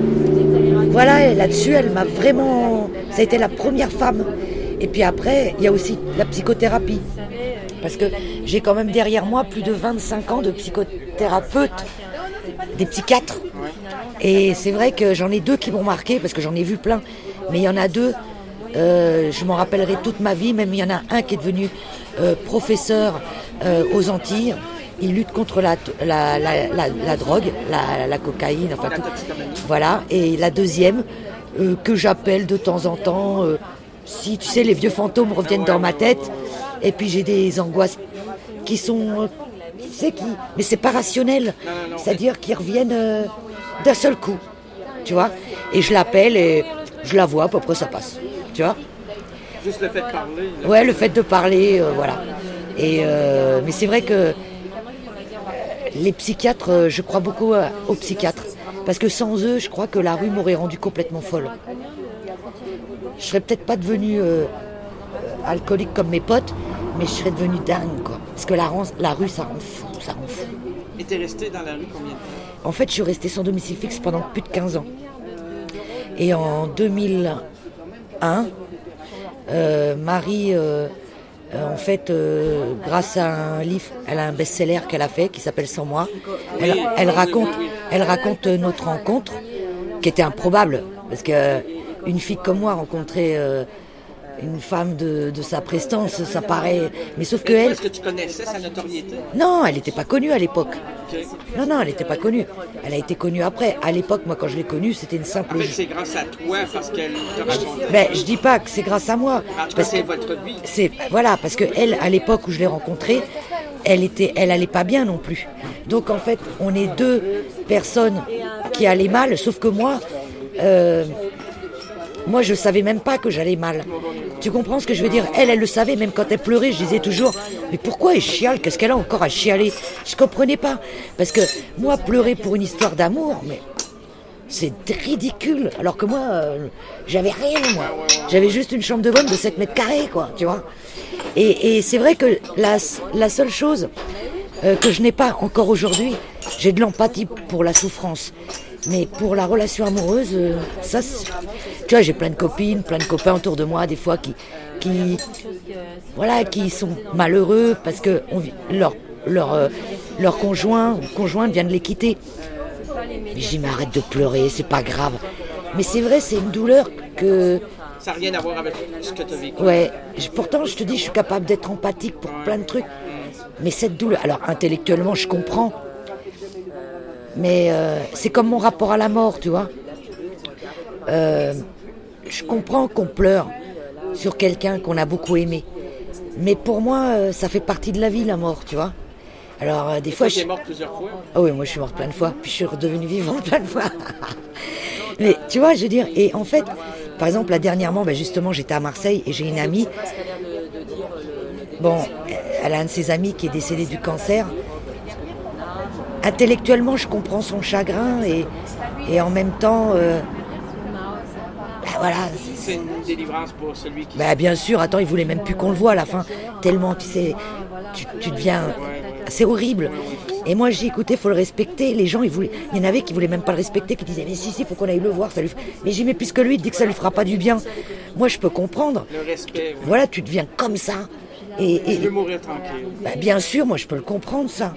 Voilà, là-dessus, elle m'a vraiment... Ça a été la première femme. Et puis après, il y a aussi la psychothérapie. Parce que j'ai quand même derrière moi plus de vingt-cinq ans de psychothérapeute, des psychiatres. Et c'est vrai que j'en ai deux qui m'ont marqué, parce que j'en ai vu plein. Mais il y en a deux... Euh, je m'en rappellerai toute ma vie. Même il y en a un qui est devenu euh, professeur euh, aux Antilles. Il lutte contre la, la, la, la, la drogue, la, la cocaïne, enfin tout. Voilà. Et la deuxième, euh, que j'appelle de temps en temps, euh, si tu sais, les vieux fantômes reviennent dans ma tête, Et puis j'ai des angoisses qui sont, tu sais qui, mais c'est pas rationnel. Non, non, non. C'est-à-dire qu'ils reviennent euh, d'un seul coup, tu vois. Et je l'appelle et je la vois, puis après ça passe, tu vois. Juste le fait de parler. Là. Ouais, le fait de parler, euh, voilà. Et euh, mais c'est vrai que les psychiatres, euh, je crois beaucoup euh, aux psychiatres. Parce que sans eux, je crois que la rue m'aurait rendue complètement folle. Je serais peut-être pas devenue euh, alcoolique comme mes potes, mais je serais devenue dingue, quoi. Parce que la, la rue, ça rend fou, ça rend fou. Et t'es resté dans la rue combien de temps? En fait, je suis restée sans domicile fixe pendant plus de quinze ans. Et en deux mille un, euh, Marie... Euh, Euh, en fait, euh, grâce à un livre, elle a un best-seller qu'elle a fait qui s'appelle Sans moi. Elle, elle raconte, elle raconte notre rencontre qui était improbable parce que euh, une fille comme moi rencontrer euh, une femme de, de sa prestance, ça paraît. Mais sauf que elle. Est-ce que tu connaissais sa notoriété? Non, elle n'était pas connue à l'époque. Okay. Non, non, elle n'était pas connue. Elle a été connue après. À l'époque, moi, quand je l'ai connue, c'était une simple. En fait, c'est grâce à toi parce qu'elle te racontait. Ben, je dis pas que c'est grâce à moi. En tout cas, parce c'est que votre vie. C'est voilà, parce que elle, à l'époque où je l'ai rencontrée, elle était, elle allait pas bien non plus. Donc en fait, on est deux personnes qui allaient mal, sauf que moi. Euh, Moi, je savais même pas que j'allais mal. Tu comprends ce que je veux dire? Elle, elle le savait, même quand elle pleurait, je disais toujours, mais pourquoi elle chiale? Qu'est-ce qu'elle a encore à chialer? Je comprenais pas. Parce que moi, pleurer pour une histoire d'amour, mais c'est ridicule. Alors que moi, euh, j'avais rien, moi. J'avais juste une chambre de bonne de sept mètres carrés, quoi, tu vois. Et, et c'est vrai que la, la seule chose euh, que je n'ai pas encore aujourd'hui, j'ai de l'empathie pour la souffrance. Mais pour la relation amoureuse, euh, ça, tu vois, j'ai plein de copines, plein de copains autour de moi, des fois, qui, qui, voilà, qui sont malheureux parce que on, leur, leur, euh, leur conjoint ou conjointe vient de les quitter. Mais je dis, mais arrête de pleurer, c'est pas grave. Mais c'est vrai, c'est une douleur que... Ça n'a rien à voir avec ce que tu as vécu. Ouais, je, pourtant, je te dis, je suis capable d'être empathique pour plein de trucs. Mais cette douleur, alors intellectuellement, je comprends. Mais euh, c'est comme mon rapport à la mort, tu vois. Euh, je comprends qu'on pleure sur quelqu'un qu'on a beaucoup aimé. Mais pour moi, euh, ça fait partie de la vie, la mort, tu vois. Alors, euh, des fois... Tu es je... morte plusieurs fois? Ah oui, moi je suis morte plein de fois. Puis je suis redevenue vivante plein de fois. Mais tu vois, je veux dire... Et en fait, par exemple, là, dernièrement, ben, justement, j'étais à Marseille et j'ai une amie... Bon, elle a un de ses amis qui est décédé du cancer... Intellectuellement, je comprends son chagrin et, et en même temps, euh, ben voilà. C'est une délivrance pour celui qui... Ben bien sûr, attends, il voulait même plus qu'on le voit à la fin. Tellement, tu sais, tu, tu deviens... C'est horrible. Et moi, j'ai écouté, il faut le respecter. Les gens, ils voulaient... il y en avait qui voulaient même pas le respecter, qui disaient, mais si, si, il faut qu'on aille le voir. Ça lui... Mais j'ai mis puisque lui, il dit que ça lui fera pas du bien. Moi, je peux comprendre. Le respect. Oui. Voilà, tu deviens comme ça. Et, et... Tu veux mourir tranquille. Ben, bien sûr, moi, je peux le comprendre, ça.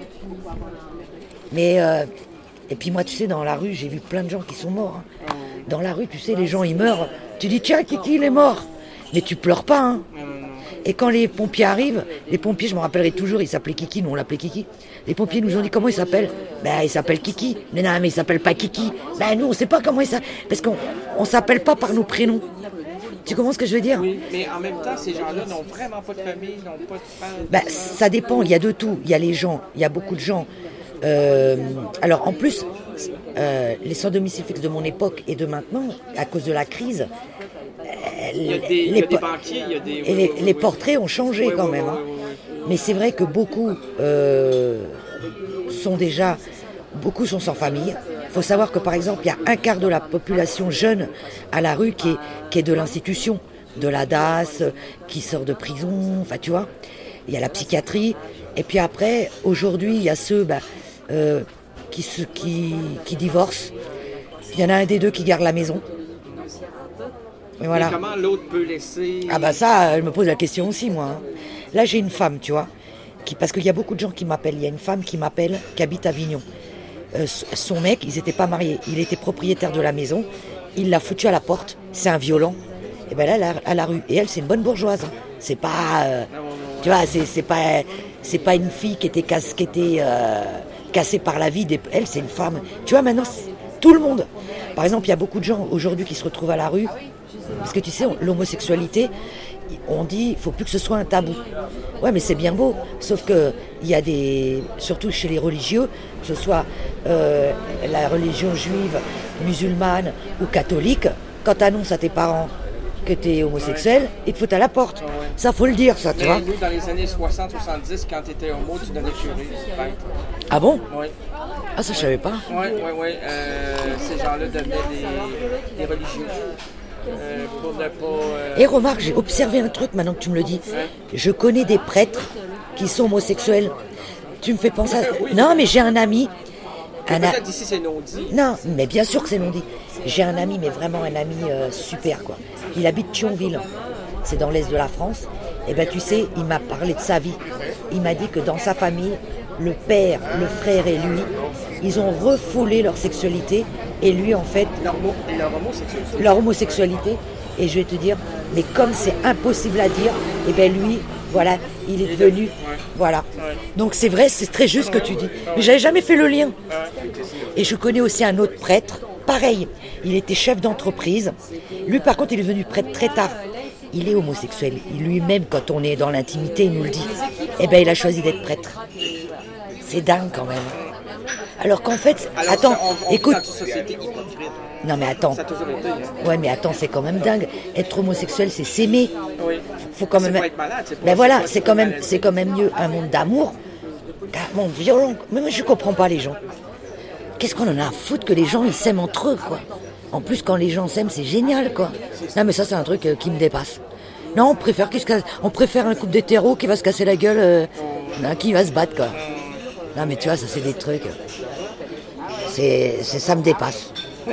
Mais, euh, et puis moi, tu sais, dans la rue, j'ai vu plein de gens qui sont morts. Hein. Dans la rue, tu sais, les gens, ils meurent. Tu dis, tiens, Kiki, il est mort. Mais tu pleures pas, hein. Et quand les pompiers arrivent, les pompiers, je me rappellerai toujours, ils s'appelaient Kiki, nous on l'appelait Kiki. Les pompiers nous ont dit, comment il s'appelle? Ben, il s'appelle Kiki. Mais non, mais il s'appelle pas Kiki. Ben, nous, on sait pas comment il s'appelle. Parce qu'on on s'appelle pas par nos prénoms. Tu comprends ce que je veux dire? Oui, mais en même temps, ces gens-là n'ont vraiment pas de famille, n'ont pas de frère. Ben, ça dépend, il y a de tout. Il y a les gens, il y a beaucoup de gens. Euh, alors en plus, euh, les sans domicile fixe de mon époque et de maintenant, à cause de la crise, euh, il y a des, les, il y a des banquiers, il y a des... Et les, les portraits ont changé oui, quand oui, même. Oui, hein. oui, oui. Mais c'est vrai que beaucoup euh, sont déjà, beaucoup sont sans famille. Il faut savoir que par exemple, il y a un quart de la population jeune à la rue qui est, qui est de l'institution, de la D A S, qui sort de prison, enfin tu vois. Il y a la psychiatrie. Et puis après, aujourd'hui, il y a ceux... Bah, Euh, qui, se, qui, qui divorcent. Il y en a un des deux qui garde la maison. Et voilà. Mais comment l'autre peut laisser... Ah bah ça, elle me pose la question aussi, moi. Hein. Là, j'ai une femme, tu vois, qui, parce qu'il y a beaucoup de gens qui m'appellent. Il y a une femme qui m'appelle, qui habite à Avignon. Euh, son mec, ils n'étaient pas mariés. Il était propriétaire de la maison. Il l'a foutu à la porte. C'est un violent. Et ben là, elle a, à la rue. Et elle, c'est une bonne bourgeoise. Hein. C'est pas... Euh, tu vois, c'est, c'est, pas, c'est pas une fille qui était casse, qui était... Euh, cassée par la vie, des... elle c'est une femme. Tu vois maintenant, tout le monde. Par exemple, il y a beaucoup de gens aujourd'hui qui se retrouvent à la rue Parce que tu sais, on- l'homosexualité, on dit, il faut plus que ce soit un tabou. Ouais, mais c'est bien beau. Sauf que il y a des, surtout chez les religieux, que ce soit euh, la religion juive, musulmane ou catholique, quand tu annonces à tes parents que tu es homosexuel, ils te foutent à la porte. Ouais. Ça, faut le dire, ça, tu Mais vois. nous, dans les années soixante soixante-dix, quand tu étais homo, tu devenais curé, prêtre. Ah bon? Oui, Ah, ça, je savais pas. oui, oui, oui. Euh, ces gens-là devenaient des, des religieux. Euh, pour ne pas... euh, Et remarque, j'ai observé un truc maintenant que tu me le dis. Je connais des prêtres qui sont homosexuels. Tu me fais penser à... Non, mais j'ai un ami. Un a- Peut-être d'ici, c'est non-dit. Non, mais bien sûr que c'est non dit. J'ai un ami, mais vraiment un ami euh, super, quoi. Il habite Thionville. C'est dans l'est de la France. Et ben, tu sais, il m'a parlé de sa vie. Il m'a dit que dans sa famille, le père, le frère et lui, ils ont refoulé leur sexualité. Et lui, en fait, Leur, mo- leur homosexualité. leur homosexualité. Et je vais te dire, mais comme c'est impossible à dire, et ben lui, voilà, il est devenu, voilà. Donc c'est vrai, c'est très juste ce que tu dis. Mais j'avais jamais fait le lien. Et je connais aussi un autre prêtre, pareil. Il était chef d'entreprise. Lui, par contre, il est devenu prêtre très tard. Il est homosexuel. Lui-même, quand on est dans l'intimité, il nous le dit. Eh ben, il a choisi d'être prêtre. C'est dingue quand même. Alors qu'en fait, Alors, attends, ça, on, on vit écoute. dans une société hypocrite. Non mais attends. Ça a toujours été. Hein. Ouais, mais attends, c'est quand même dingue. Être homosexuel, c'est s'aimer. Oui. Faut quand C'est même. pas être malade, c'est pas- Ben voilà, c'est pas c'est être quand même, malade. c'est quand même mieux un monde d'amour qu'un monde violent. Mais moi, je comprends pas les gens. Qu'est-ce qu'on en a à foutre que les gens ils s'aiment entre eux, quoi. En plus, quand les gens s'aiment, c'est génial, quoi. Non, mais ça, c'est un truc euh, qui me dépasse. Non, on préfère qu'ils se cassent- on préfère un couple d'hétéros qui va se casser la gueule, euh, d'un qui va se battre, quoi. Non, mais tu vois, ça, c'est des trucs. euh, C'est, c'est, ça me dépasse. Mais,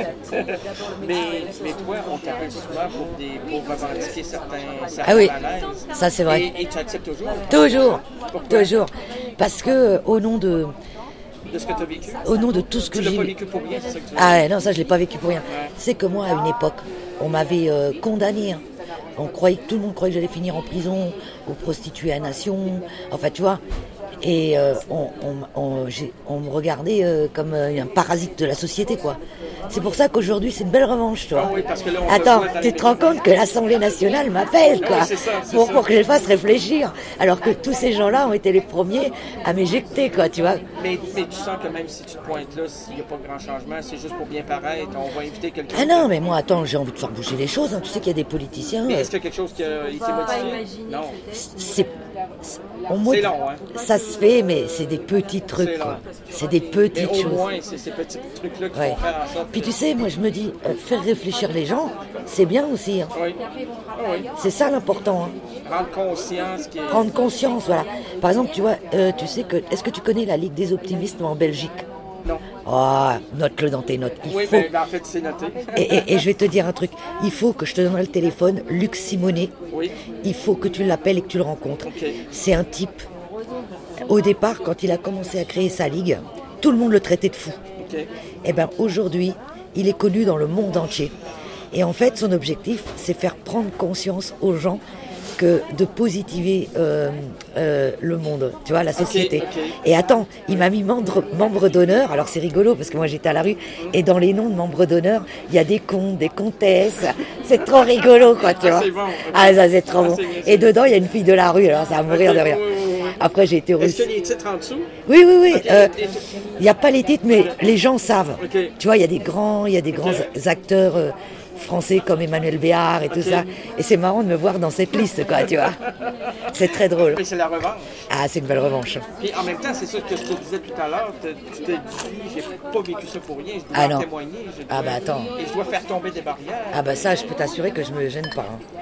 mais toi, on t'appelle souvent pour, des, pour revendiquer certains, certains Ah oui, malaises. ça, c'est vrai. Et, et tu acceptes toujours Toujours, Pourquoi? toujours. Parce que, euh, au nom de, de ce que tu as vécu. au nom de tout ce que Tu l'as j'ai pas vu. vécu pour rien, c'est ça que tu veux Ah dire. ouais, non, ça je l'ai pas vécu pour rien. C'est que moi, à une époque, on m'avait euh, condamné. Hein. On croyait que tout le monde croyait que j'allais finir en prison, ou prostituée à nation. Enfin, tu vois. Et euh, on, on, on, j'ai- on me regardait euh, comme euh, un parasite de la société, quoi. C'est pour ça qu'aujourd'hui, c'est une belle revanche, tu vois. Ah oui, parce que là, on Attends, reçoit dans tu les te rends compte que l'Assemblée nationale m'appelle, quoi, Ah oui, c'est ça, c'est pour, ça. pour que je fasse réfléchir. Alors que tous ces gens-là ont été les premiers à m'éjecter, quoi, tu vois. Mais, mais tu sens que même si tu te pointes là, s'il n'y a pas grand changement, c'est juste pour bien paraître, on va inviter quelqu'un. Ah non, mais moi, attends, j'ai envie de faire bouger les choses. Hein. Tu sais qu'il y a des politiciens. Mais euh, est-ce qu'il y a quelque chose qui a été modifié? Non. c'est, c'est- on mod- C'est long, hein? Ça se fait, mais c'est des petits trucs, C'est long. quoi. C'est des Mais petites au choses. moins, c'est ces petits trucs-là qui Ouais. vont faire en sorte Puis que... tu sais, moi, je me dis, euh, faire réfléchir les gens, c'est bien aussi. Hein. Oui. Ah oui. C'est ça l'important. Hein. Rendre conscience qu'il y a... Prendre conscience, voilà. Par exemple, tu vois, euh, tu sais que, est-ce que tu connais la Ligue des optimistes en Belgique? Non. Oh, note-le dans tes notes. Il Oui, faut. mais en fait, c'est noté. Et, et- et je vais te dire un truc. Il faut que je te donnerai le téléphone, Luc Simonet. Oui. Il faut que tu l'appelles et que tu le rencontres. Ok. C'est un type. Au départ, quand il a commencé à créer sa ligue, tout le monde le traitait de fou. OK. Et bien aujourd'hui, il est connu dans le monde entier. Et en fait, son objectif, c'est faire prendre conscience aux gens que de positiver euh, euh, le monde, tu vois, la société. ok. Et attends, il m'a mis membre, membre d'honneur, alors c'est rigolo parce que moi j'étais à la rue, et dans les noms de membres d'honneur, il y a des comtes, des comtesses, c'est trop rigolo quoi, tu Ah, vois. c'est bon. Ah ça c'est trop Ah, bon. c'est bien, c'est Et dedans, il y a une fille de la rue, alors ça va mourir de Ok, rire. oui, oui, oui. Après j'ai été Est-ce reçue. qu'il y a des titres en dessous? Oui, oui, oui. Ok, euh, et- et- Il n'y a pas les titres, mais les gens savent. Ok. Tu vois, il y a des grands, il y a des grands acteurs euh, français comme Emmanuel Béard et tout ça. Et c'est marrant de me voir dans cette liste, quoi, tu vois. C'est très drôle. Mais c'est la revanche. Ah, c'est une belle revanche. Puis en même temps, c'est ça que je te disais tout à l'heure. te- Tu te dis, j'ai pas vécu ça pour rien. Je dois Ah en non. témoigner. je Ah dois- bah attends. Et je dois faire tomber des barrières. Ah bah ça, je peux t'assurer que je me gêne pas. hein.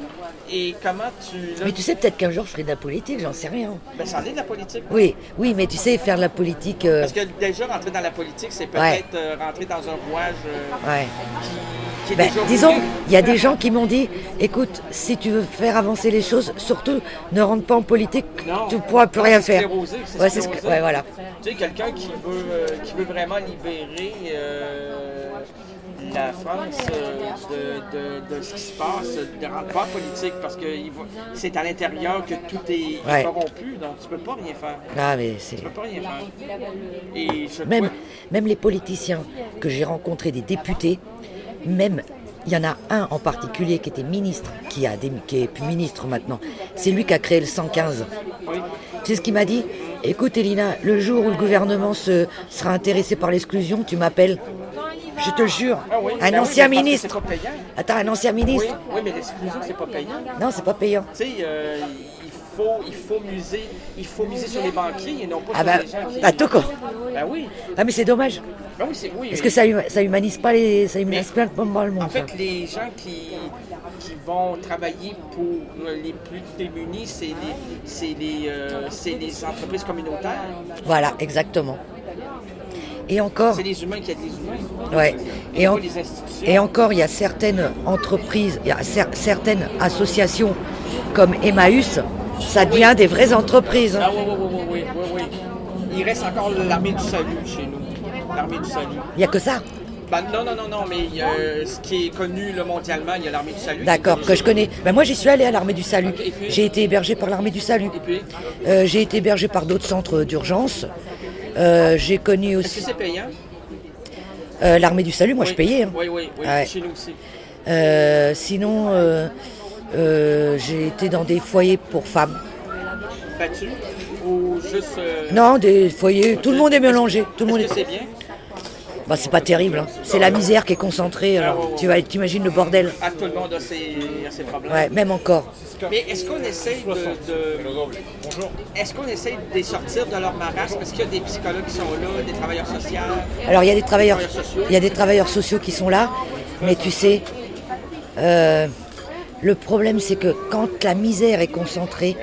Et comment tu... là, Mais tu sais, peut-être qu'un jour je ferai de la politique, j'en sais rien. ben, ça en est de la politique. Oui, oui, mais tu sais, faire de la politique... euh, Parce que déjà, rentrer dans la politique, c'est peut-être Ouais. euh, rentrer dans un rouage euh, ouais. qui est Ben, déjà disons, roulé. il y a des gens qui m'ont dit, écoute, si tu veux faire avancer les choses, surtout ne rentre pas en politique, Non. tu ne pourras plus Non, rien c'est faire. sclérosé, c'est Ouais, c'est ce que- sclérosé. ouais, voilà. Tu sais, quelqu'un qui veut, euh, qui veut vraiment libérer euh, la France euh, de, de, de ce qui se passe, ne rentre pas en politique parce que il va- c'est à l'intérieur que tout est Ouais. corrompu, donc tu peux pas rien faire. Ah, mais c'est... Tu peux pas rien faire. Et je Même, crois- même les politiciens que j'ai rencontrés, des députés, même il y en a un en particulier qui était ministre, qui, a des, qui est plus ministre maintenant. C'est lui qui a créé le cent quinze. Oui. C'est ce qu'il m'a dit. Écoute, Elina, le jour où le gouvernement se, sera intéressé par l'exclusion, tu m'appelles. Je te jure. Ah oui, un ben ancien oui, ministre. C'est pas payant. Attends, un ancien ministre. Oui, oui, mais l'exclusion, c'est pas payant. Non, c'est pas payant. Tu sais, euh, il, faut, il, faut miser, il faut miser sur les banquiers et non pas Ah sur bah, les gens qui... bah tout quoi. Ben oui. Ah mais c'est dommage. Ben oui, c'est... Oui, Parce oui. que ça, huma- ça humanise pas les, ça humanise Mais, pas le monde. En fait, ça. les gens qui, qui vont travailler pour les plus démunis, c'est les, c'est les, euh, c'est les entreprises communautaires. Voilà, exactement. Et encore, C'est les humains qui aident les humains. ouais. Et, Et, pas en- les institutions. et encore, il y a certaines entreprises, il y a cer- certaines associations comme Emmaüs, ça devient des vraies entreprises. Ah oui, oui, oui, oui, oui, oui, oui. Il reste encore l'armée du salut chez nous. L'armée du salut. Il n'y a que ça. Ben, non, non, non, non, mais euh, ce qui est connu là, mondialement, il y a l'armée du salut. D'accord, qui est que je connais. Ben moi, j'y suis allée à l'Armée du Salut. Ok, et puis J'ai été hébergée par l'Armée du Salut. Et puis, Euh, j'ai été hébergée par d'autres centres d'urgence. Euh, j'ai connu est-ce que aussi c'est payant? euh, l'Armée du Salut. Moi, oui. je payais. hein. Oui, oui, oui, Ouais. chez nous aussi. Euh, sinon, euh, euh, j'ai été dans des foyers pour femmes. Battu? Ou juste... euh, Non, des foyers. Tout le monde est mélangé. Tout le monde Est-ce est. que c'est bien? Bah, c'est pas terrible. hein. C'est la misère qui est concentrée. Alors, tu vas, t'imagines le bordel. Ah, tout le monde a ses, a ses problèmes. Ouais, même encore. Mais est-ce qu'on essaye de... de- Est-ce qu'on essaye de les sortir de leur marasme? Est-ce qu'il y a des psychologues qui sont là, des travailleurs sociaux? Alors, il y a des travailleurs, Travailleurs sociaux. il y a des travailleurs sociaux qui sont là, mais tu sais, euh, le problème, c'est que quand la misère est concentrée,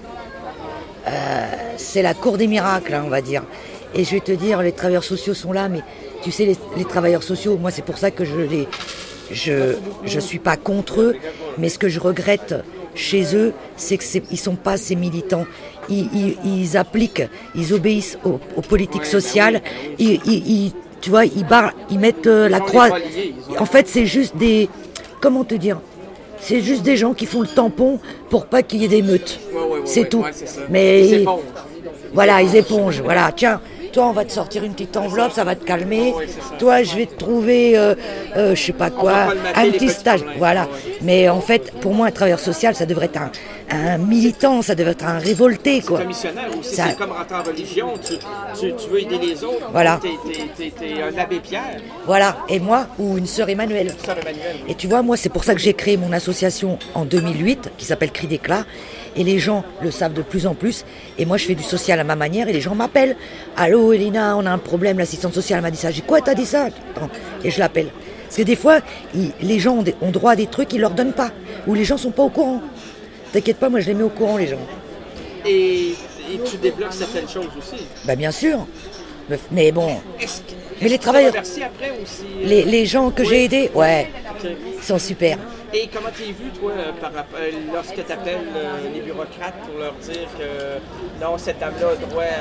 euh, c'est la cour des miracles, hein, on va dire. Et je vais te dire, les travailleurs sociaux sont là, mais tu sais, les, les travailleurs sociaux, moi, c'est pour ça que je les, je, je suis pas contre eux, mais ce que je regrette chez eux, c'est que c'est, ils sont pas assez militants. Ils, ils, ils appliquent, ils obéissent aux, aux politiques sociales. Ils, ils, ils- tu vois, ils barrent, ils mettent euh, la Ils ont croix. des voiliers, ils ont- En fait, c'est juste des, comment te dire, c'est juste des gens qui font le tampon pour pas qu'il y ait des meutes. Ouais, ouais, ouais, c'est ouais, tout. ouais, c'est ça. Mais Ils épongent. voilà, ils épongent. Voilà, tiens, toi, on va te sortir une petite enveloppe, ça va te calmer. Ouais, c'est ça. Toi, je vais te trouver, euh, euh, je sais pas va quoi, pas le mater, un les petit petits stage. problèmes. Voilà. Ouais. Mais en fait, pour moi, un travailleur social, ça devrait être un, un militant, ça devrait être un révolté, quoi. C'est un missionnaire aussi, Ça- c'est comme rentrer en religion, tu, tu, tu veux aider les autres, Voilà. t'es, t'es, t'es, t'es un abbé Pierre, Voilà. Et moi, ou une sœur Emmanuelle. sœur Emmanuel. Et tu vois, moi, c'est pour ça que j'ai créé mon association en deux mille huit, qui s'appelle Cri d'éclat. Et les gens le savent de plus en plus. Et moi, je fais du social à ma manière. Et les gens m'appellent. Allô, Elina, on a un problème. L'assistante sociale m'a dit ça. J'ai dit, quoi, t'as dit ça? Attends. Et je l'appelle. Parce que des fois, ils- les gens ont, des- ont droit à des trucs qu'ils leur donnent pas. Ou les gens sont pas au courant. T'inquiète pas, moi, je les mets au courant, les gens. Et, et tu débloques certaines choses aussi. Bah, bien sûr. Mais- Mais bon, Est-ce que, Mais les est-ce que tu travailleurs- as remercié après aussi? euh, les, les gens que Oui. j'ai aidés, ouais, Ok. ils sont super. Et comment t'es vu, toi, euh, par, rapport- euh, lorsque tu appelles les bureaucrates pour leur dire que non, cette dame-là a droit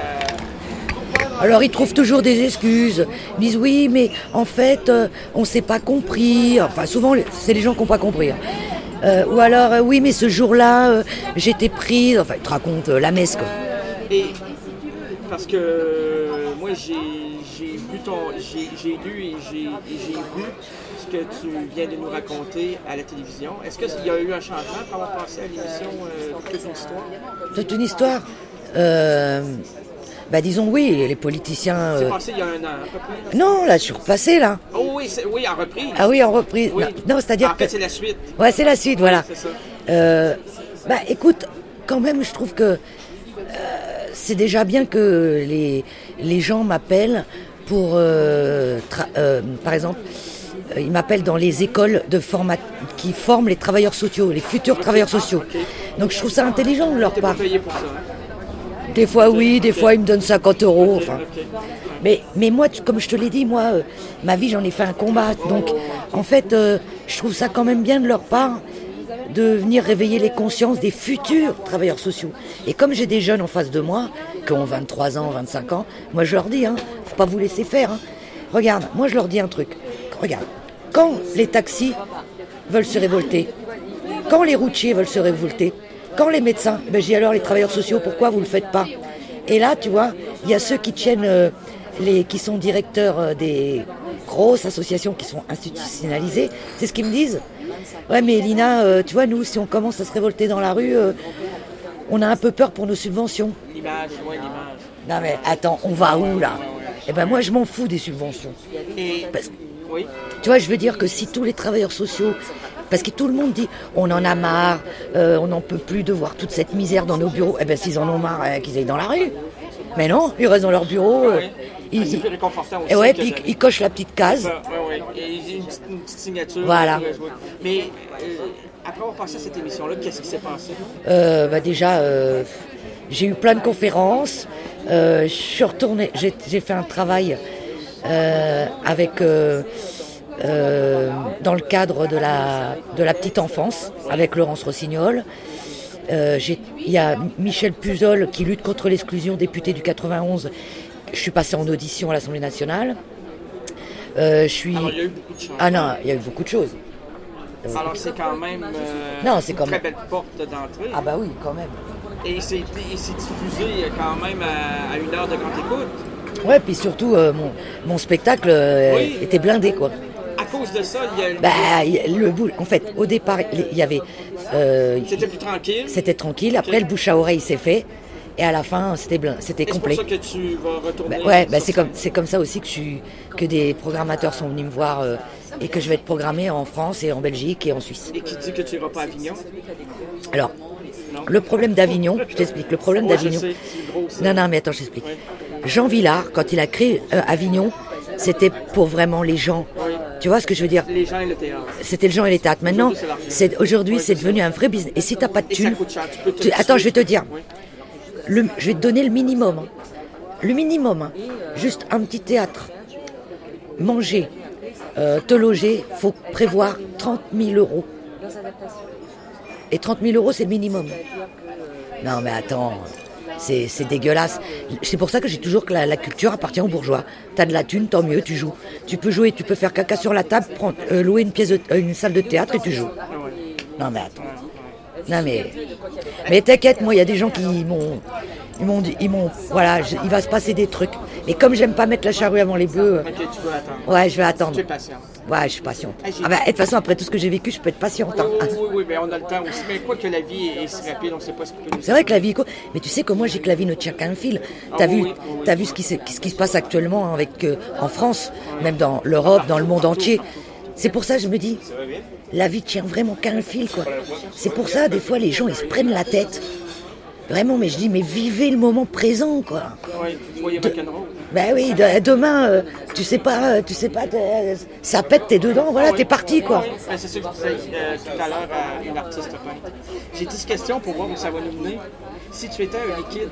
à... Alors ils trouvent toujours des excuses. Ils disent oui, mais en fait, euh, on s'est pas compris. Enfin, souvent, c'est les gens qui n'ont pas compris. hein. Euh, ou alors, euh, oui, mais ce jour-là, euh, j'étais prise. Enfin, ils te racontent euh, la messe, quoi. Et parce que euh, moi j'ai j'ai vu ton j'ai j'ai lu et j'ai et j'ai vu ce que tu viens de nous raconter à la télévision. Est-ce qu'il y a eu un changement pour avoir passé à l'émission euh, Toute une histoire? Toute une histoire. Euh, bah, disons oui, les politiciens. C'est euh, passé il y a un an à peu près. Non, là, je suis repassée, là. Oh oui, c'est- oui, en reprise. Ah oui, en reprise. Oui. Non, non, c'est-à-dire En fait, que. c'est la suite. Ouais, c'est la suite, voilà. C'est ça. Euh, bah écoute, quand même, je trouve que euh, c'est déjà bien que les, les gens m'appellent pour, euh, tra- euh, par exemple, euh, ils m'appellent dans les écoles de format qui forment les travailleurs sociaux, les futurs travailleurs sociaux. Donc je trouve ça intelligent de leur T'es pas part. payé pour ça, hein? Des fois oui, des fois ils me donnent cinquante euros. Ok, Enfin. ok. Mais, mais moi, tu- comme je te l'ai dit, moi, euh, ma vie, j'en ai fait un combat. Donc, en fait, euh, je trouve ça quand même bien de leur part de venir réveiller les consciences des futurs travailleurs sociaux. Et comme j'ai des jeunes en face de moi, qui ont vingt-trois ans, vingt-cinq ans, moi, je leur dis, hein, faut pas vous laisser faire. hein. Regarde, moi, je leur dis un truc. Regarde, quand les taxis veulent se révolter, quand les routiers veulent se révolter, quand les médecins, ben, j'ai alors les travailleurs sociaux, pourquoi vous ne le faites pas? Et là, tu vois, il y a ceux qui tiennent euh, les, qui sont directeurs euh, des grosses associations qui sont institutionnalisées, c'est ce qu'ils me disent. Ouais, mais Lina, euh, tu vois, nous, si on commence à se révolter dans la rue, euh, on a un peu peur pour nos subventions. L'image, ouais, l'image. Non mais attends, on va où là? Eh ben moi, je m'en fous des subventions. Et, Parce- oui, Tu vois, je veux dire que si tous les travailleurs sociaux, parce que tout le monde dit, on en a marre, euh, on n'en peut plus de voir toute cette misère dans nos bureaux, eh ben s'ils en ont marre, euh, qu'ils aillent dans la rue. Mais non, ils restent dans leur bureau, euh, oui. ils, C'est plus réconfortant aussi. et ouais, que puis de- ils, ils cochent la petite case. Ça, ouais, ouais. Et une petite, une petite signature. Voilà. on pourrait jouer. Mais euh, après avoir passé cette émission-là, qu'est-ce qui s'est passé? Euh, bah déjà, euh, j'ai eu plein de conférences. Euh, je suis retournée, j'ai, j'ai fait un travail euh, avec, euh, euh, dans le cadre de la, de la petite enfance, avec Laurence Rossignol. Euh, j'ai- Il y a Michel Puzol qui lutte contre l'exclusion, député du quatre-vingt-onze. Je suis passée en audition à l'Assemblée nationale. Euh, je suis... Alors, il y a eu beaucoup de changements. Ah non, il y a eu beaucoup de choses. Alors, c'est quand même euh, Non, c'est une quand très même- belle porte d'entrée. Ah bah oui, quand même. Et c'est et c'est diffusé quand même à, à une heure de grande écoute. Ouais, puis surtout, euh, mon, mon spectacle euh, Oui. était blindé, quoi. À cause de ça, il y a le- Bah, y- le bout, en fait, au départ, il y avait... euh, c'était plus tranquille. c'était tranquille, après le bouche à oreille s'est fait, et à la fin, c'était blindé, c'était Et c'est pour complet. ça que tu vas retourner. Bah, ouais, sur bah, c'est scène. comme, c'est comme ça aussi que, je suis, que des programmateurs sont venus me voir euh, et que je vais être programmé en France et en Belgique et en Suisse. Et qui dit que tu iras pas à Avignon? Alors, Non. le problème d'Avignon, je t'explique, le problème Ouais, je d'Avignon... sais, c'est gros, ça. Non, non, mais attends, je t'explique. Jean Villard, quand il a créé euh, Avignon, c'était pour vraiment les gens. Oui. Tu vois ce que je veux dire? Les gens et le théâtre. C'était le gens et les théâtres. Maintenant, Aujourd'hui, c'est l'argent. c'est, aujourd'hui, Oui, c'est c'est devenu un vrai business. Et si t'as pas de Et ça thunes, coûte cher. Tu peux te tu- attends, tuer. je vais te dire. Oui. Le, je vais te donner le minimum. hein. Le minimum. hein. Juste un petit théâtre. Manger, euh, te loger, faut prévoir trente mille euros. Et trente mille euros, c'est le minimum. Non, mais attends, c'est, c'est dégueulasse. C'est pour ça que j'ai toujours que la, la culture appartient aux bourgeois. T'as de la thune, tant mieux, tu joues. Tu peux jouer, tu peux faire caca sur la table, prendre, euh, louer une pièce, de, euh, une salle de théâtre et tu joues. Non, mais attends. Non, mais. Mais t'inquiète, moi, il y a des gens qui m'ont. Ils m'ont dit, ils m'ont. Voilà, je- il va se passer des trucs. Mais comme j'aime pas mettre la charrue avant les bœufs, Ok, tu peux attendre. euh, ouais, je vais attendre. Tu es patient. Ouais, je suis patiente. Ah, j'ai- Ah, bah, de toute façon, après tout ce que j'ai vécu, je peux être patiente. Oui, hein. oui, oui, oui, mais on a le temps aussi. Mais quoi que la vie est si rapide, on ne sait pas ce qui peut nous C'est vrai que la vie est courte. Mais tu sais que moi, j'ai que la vie ne tient qu'à un fil. T'as Ah, vu, oui, oui, oui. t'as vu ce qui, se- ce qui se passe actuellement avec, euh, en France, même dans l'Europe, dans le monde entier. C'est pour ça que je me dis, la vie tient vraiment qu'à un fil, quoi. C'est pour ça, des fois, les gens, ils se prennent la tête. Vraiment, mais je dis, mais vivez le moment présent, quoi. Oui, soyez rock'n'roll. Ben oui, de- demain, euh, tu sais pas, euh, tu sais pas, t'es- ça pète, t'es dedans, voilà, t'es parti, quoi. Oui, ben, c'est ça que je disais euh, tout à l'heure à une artiste peintre. J'ai dix questions pour voir où ça va nous mener. Si tu étais un liquide,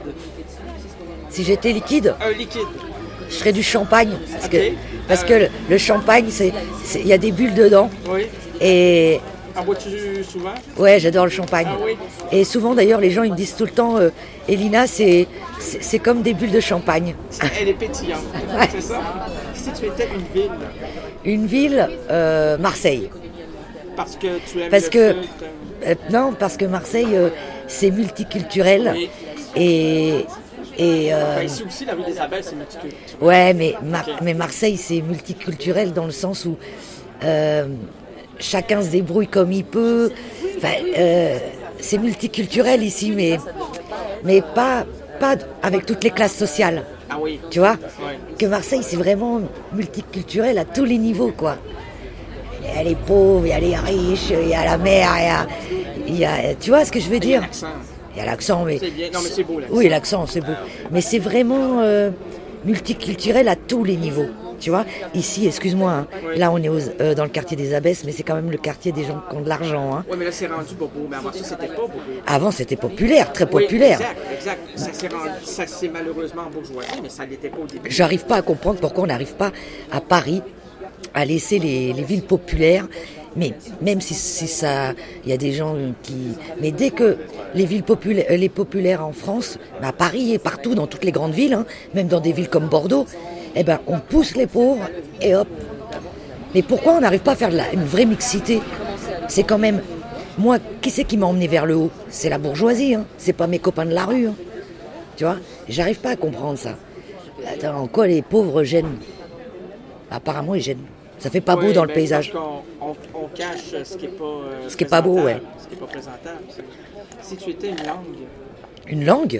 Si j'étais liquide, un liquide, je serais du champagne. Parce que, Ok. parce que le, le champagne, c'est, c'est- il y a des bulles dedans. oui. Et En bois-tu souvent? ouais, j'adore le champagne. Ah oui. Et souvent, d'ailleurs, les gens, ils me disent tout le temps, euh, Elina, c'est, c'est, c'est comme des bulles de champagne. Elle est pétillante, Ouais. c'est ça? Si tu étais une ville, Une ville, euh, Marseille. parce que tu aimes Parce le que, foot, euh, euh, non, parce que Marseille, euh, c'est multiculturel. Oui. Et, et euh, ben, ici aussi, la rue des Abeilles, c'est multiculturel. ouais, mais, Mar- Ok. mais Marseille, c'est multiculturel dans le sens où euh, chacun se débrouille comme il peut. Enfin, euh, c'est multiculturel ici, mais, mais pas, pas avec toutes les classes sociales. Ah oui. Tu vois Ouais. Que Marseille, c'est vraiment multiculturel à tous les niveaux, quoi. Il y a les pauvres, il y a les riches, il y a la mer, il y a, il y a- tu vois ce que je veux Il y a dire? l'accent. Il y a l'accent, mais... C'est bien. Non, mais c'est beau, l'accent. Oui, l'accent, c'est beau. Mais c'est vraiment euh, multiculturel à tous les niveaux. Tu vois, ici, excuse-moi, hein, Oui. là on est aux- euh, dans le quartier des Abbesses, mais c'est quand même le quartier des gens qui ont de l'argent. Hein. Oui, mais là, c'est rendu bobo. Mais avant ça, c'était pas bobo. Avant, c'était populaire, très Oui, populaire. exact, exact. Ça s'est rendu- ça s'est malheureusement bourgeoisé, mais ça l'était pas au début. J'arrive pas à comprendre pourquoi on n'arrive pas à Paris à laisser les, les villes populaires. Mais même si, si ça, il y a des gens qui, mais dès que les villes populaires, les populaires en France, à Paris et partout dans toutes les grandes villes, hein, même dans des villes comme Bordeaux, eh ben on pousse les pauvres et hop. Mais pourquoi on n'arrive pas à faire de la, une vraie mixité? C'est quand même, moi, qui c'est qui m'a emmené vers le haut? C'est la bourgeoisie, hein. C'est pas mes copains de la rue. Hein. Tu vois, j'arrive pas à comprendre ça. attends, en quoi les pauvres gênent? Apparemment, ils gênent. Ça fait pas beau Ouais, dans le ben, paysage. parce qu'on- On, on cache ce qui n'est pas, euh, Ce qui est pas beau, présentable, ouais. Ce qui n'est pas présentable. Si tu étais une langue, Une langue?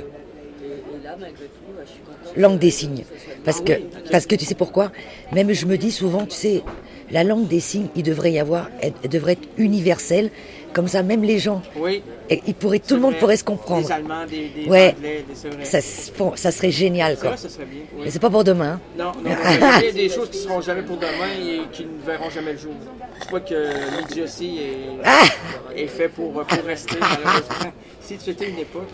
Langue des signes. Parce que, parce que tu sais pourquoi? Même je me dis souvent, tu sais, la langue des signes, il devrait y avoir, elle, elle devrait être universelle. Comme ça, même les gens, oui, et ils pourraient, tout le monde vrai. pourrait se comprendre. des Allemands, des, des Ouais. Anglais, des c'est vrai. Ça, se- bon, ça serait génial, C'est quoi. vrai, ça serait bien. oui. Mais c'est pas pour demain. hein. Non, non, non, il y a des choses qui ne seront jamais pour demain et qui ne verront jamais le jour. Je crois que l'idiotie est, Ah est fait pour, pour rester, malheureusement. Si tu étais une époque,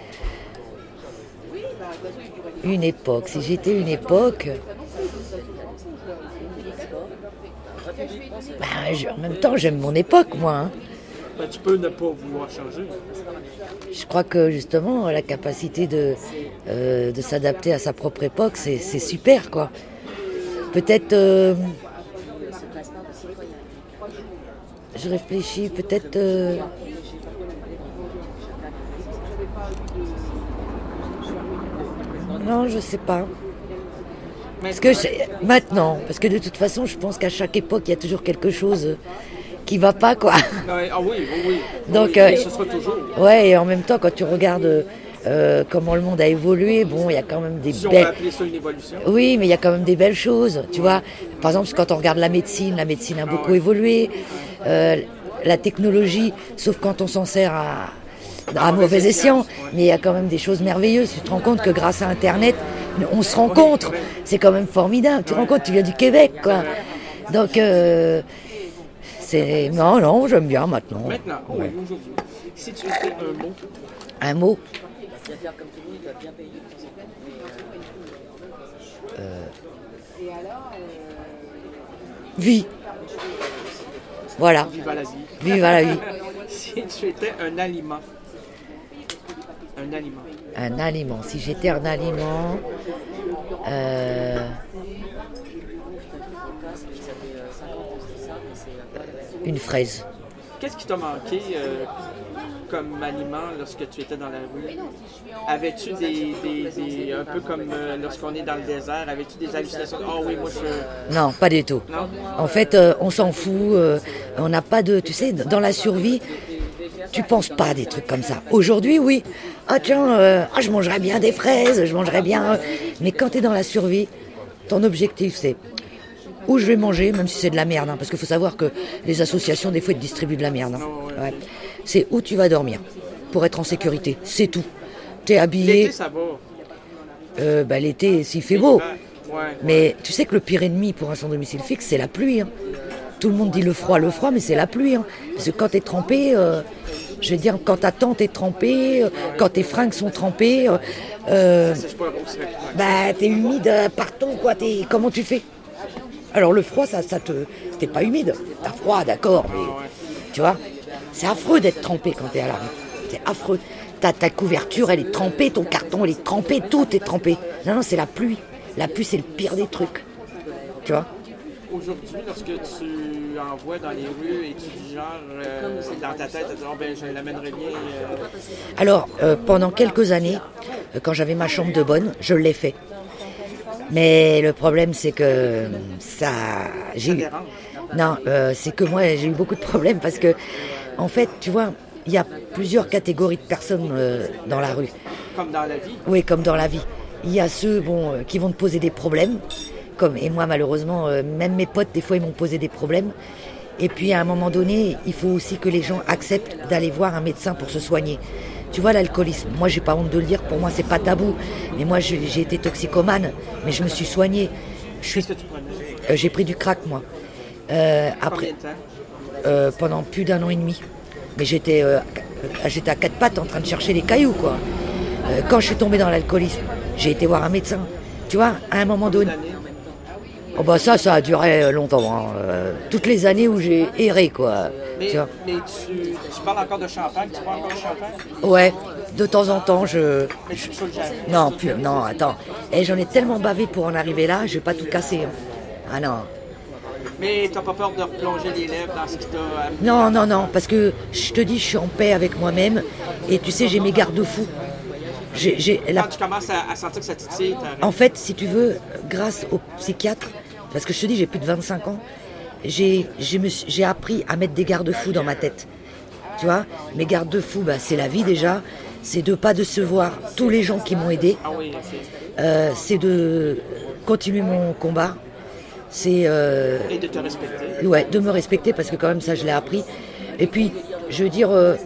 Une époque. Si j'étais une époque. Ben, je- en même temps, j'aime mon époque, moi. hein. ben, tu peux ne pas vouloir changer. Je crois que justement, la capacité de, euh, de s'adapter à sa propre époque, c'est c'est super, quoi. Peut-être. euh, je réfléchis, peut-être. euh, non, je sais pas. Parce que c'est- maintenant, parce que de toute façon, je pense qu'à chaque époque, il y a toujours quelque chose euh, qui va pas, quoi. Ouais, ah oui, oui, oui. Donc, oui, euh, et ce sera toujours. Ouais, et en même temps, quand tu regardes euh, comment le monde a évolué, bon, il y a quand même des Si on peut belles. appeler ça une évolution. Oui, mais il y a quand même des belles choses, tu vois. Par exemple, quand on regarde la médecine, la médecine a beaucoup ouais. évolué. Euh, la technologie, sauf quand on s'en sert à, à mauvais mauvais escient, escient, ouais. mais il y a quand même des choses merveilleuses. Tu te rends compte que grâce à Internet, on se rencontre. ouais. C'est quand même formidable. Tu te rends compte, tu viens du Québec, quoi. Donc, euh, c'est... Non, non, j'aime bien maintenant. Maintenant, oh, oui, aujourd'hui, si tu étais un mot, Un mot. Vie. Voilà. vive à la vie. Vive à la vie. Si tu étais un aliment, un aliment, Un aliment. Si j'étais un aliment, euh, une fraise. qu'est-ce qui t'a manqué euh, comme aliment lorsque tu étais dans la rue? Avais-tu des, des, des- un peu comme euh, lorsqu'on est dans le désert, avais-tu des hallucinations? Ah oui, moi je... Non, pas du tout. Non? En fait, euh, on s'en fout. euh, on n'a pas de... Tu sais, dans la survie, tu penses pas à des trucs comme ça. Aujourd'hui, oui. Ah tiens, euh, ah, je mangerais bien des fraises, je mangerais bien... euh, Mais quand tu es dans la survie, ton objectif, c'est où je vais manger, même si c'est de la merde. hein, parce qu'il faut savoir que les associations, des fois, ils te distribuent de la merde. hein. Ouais. C'est où tu vas dormir, pour être en sécurité. C'est tout. T'es habillé... L'été, ça va. Euh, bah, l'été, s'il fait beau. Ouais. Mais tu sais que le pire ennemi pour un sans domicile fixe, c'est la pluie. hein. Tout le monde dit le froid, le froid, mais c'est la pluie. hein. Parce que quand t'es trempé, euh, je veux dire, quand ta tente est trempée, euh, quand tes fringues sont trempées, euh, euh, C'est pas aussi rapidement. bah t'es humide euh, partout, quoi. T'es, comment tu fais? Alors le froid, ça, ça te, t'es pas humide. T'as froid, d'accord, mais tu vois, c'est affreux d'être trempé quand t'es à la rue. C'est affreux. Ta, ta couverture, elle est trempée, ton carton, il est trempé, tout est trempé. Non, non, c'est la pluie. La pluie, c'est le pire des trucs. Tu vois? Aujourd'hui, lorsque tu envoies dans les rues et tu dis genre, euh, dans ta tête, tu dis, oh, ben, je l'amènerais bien. euh, Alors, euh, pendant quelques années, euh, quand j'avais ma chambre de bonne, je l'ai fait. Mais le problème, c'est que ça... J'ai eu... dérange. Non, euh, c'est que moi, j'ai eu beaucoup de problèmes parce que, en fait, tu vois, il y a plusieurs catégories de personnes euh, dans la rue. Comme dans la vie. Oui, comme dans la vie. Il y a ceux bon, euh, qui vont te poser des problèmes. Comme, et moi, malheureusement, euh, même mes potes, des fois, ils m'ont posé des problèmes. Et puis, à un moment donné, il faut aussi que les gens acceptent d'aller voir un médecin pour se soigner. Tu vois, l'alcoolisme, moi, j'ai pas honte de le dire, pour moi, c'est pas tabou. Mais moi, j'ai, j'ai été toxicomane, mais je me suis soignée. Je suis, Qu'est-ce que tu prenais? euh, j'ai pris du crack, moi. Euh, Combien après, de temps? euh, pendant plus d'un an et demi. Mais j'étais, euh, j'étais à quatre pattes en train de chercher les cailloux, quoi. Euh, quand je suis tombée dans l'alcoolisme, j'ai été voir un médecin. Tu vois, à un moment donné... D'années? Oh bah ça, ça a duré longtemps. hein. Euh, toutes les années où j'ai erré, quoi. Mais, Tu vois. mais tu, tu parles encore de champagne? Tu bois encore de champagne? Ouais, de temps en temps, je... Mais tu ne saoules jamais. Non, plus, non, attends. Et j'en ai tellement bavé pour en arriver là, je vais pas tout casser. hein. Ah non. Mais tu n'as pas peur de replonger les lèvres dans ce qui t'a amené? Non, non, non, parce que je te dis, je suis en paix avec moi-même. Et tu sais, j'ai mes garde-fous. j'ai, j'ai la... Quand tu commences à, à sentir que ça titille, t'arrêtes. En fait, si tu veux, grâce au psychiatre, parce que je te dis, j'ai plus de vingt-cinq ans, j'ai, j'ai, me suis- j'ai appris à mettre des garde-fous dans ma tête. Tu vois, mes garde-fous, bah, c'est la vie déjà, c'est de pas décevoir tous les gens qui m'ont aidé, Ah oui, c'est... euh, c'est de continuer mon combat, c'est euh, Et de te respecter. ouais, de me respecter parce que quand même ça je l'ai appris. Et puis, je veux dire, euh,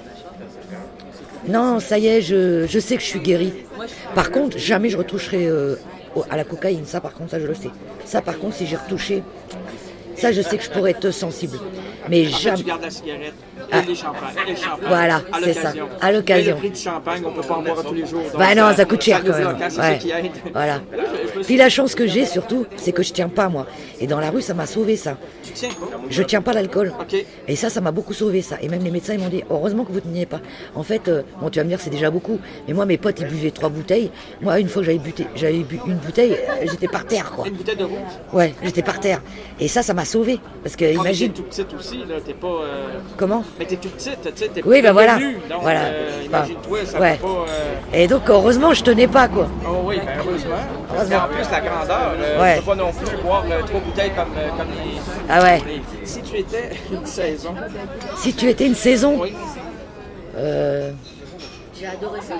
non, ça y est, je, je sais que je suis guérie. Par contre, jamais je retoucherai euh, au- à la cocaïne, ça par contre, ça je le sais. Ça par contre, si j'ai retouché, ça je sais que je pourrais être sensible. Mais En fait, jamais... tu gardes la cigarette et Ah. les champagnes. Et le champagne. Voilà, à c'est ça, l'occasion. à l'occasion. Mais le prix du champagne, on ne peut pas en boire tous les jours. donc Bah non, ça coûte cher nous quand même. bloque, hein, c'est Ouais. ça qui aide. Voilà. Là, je- je me suis- Puis la chance que j'ai surtout, c'est que je tiens pas moi. Et dans la rue, ça m'a sauvé ça. Tu tiens pas? Je tiens pas l'alcool. OK. Et ça, ça m'a beaucoup sauvé ça. Et même les médecins ils m'ont dit, heureusement que vous ne teniez pas. En fait, euh, bon, tu vas me dire, c'est déjà beaucoup. Mais moi, mes potes, ils buvaient trois bouteilles. Moi, une fois que j'avais buté, j'avais bu une bouteille, euh, j'étais par terre, quoi. Une bouteille de rouge? Ouais, j'étais par terre. Et ça, ça m'a sauvé. Parce que Quand t'es imagine, tout petite aussi, là, t'es pas... euh, comment. Mais t'es tout petite, tu sais, t'es Oui, ben t'es voilà. venu, donc, Voilà. euh, imagine-toi, ça Ouais. peut pas... euh, Et donc, heureusement, je tenais pas, quoi. Oh oui, ben heureusement. Heureusement. Et en plus, la grandeur, euh, Ouais. tu peux pas non plus boire euh, trois bouteilles comme, euh, comme les... Ah ouais. les- Si tu étais une saison, Si tu étais une saison, oui, euh, J'ai adoré ça.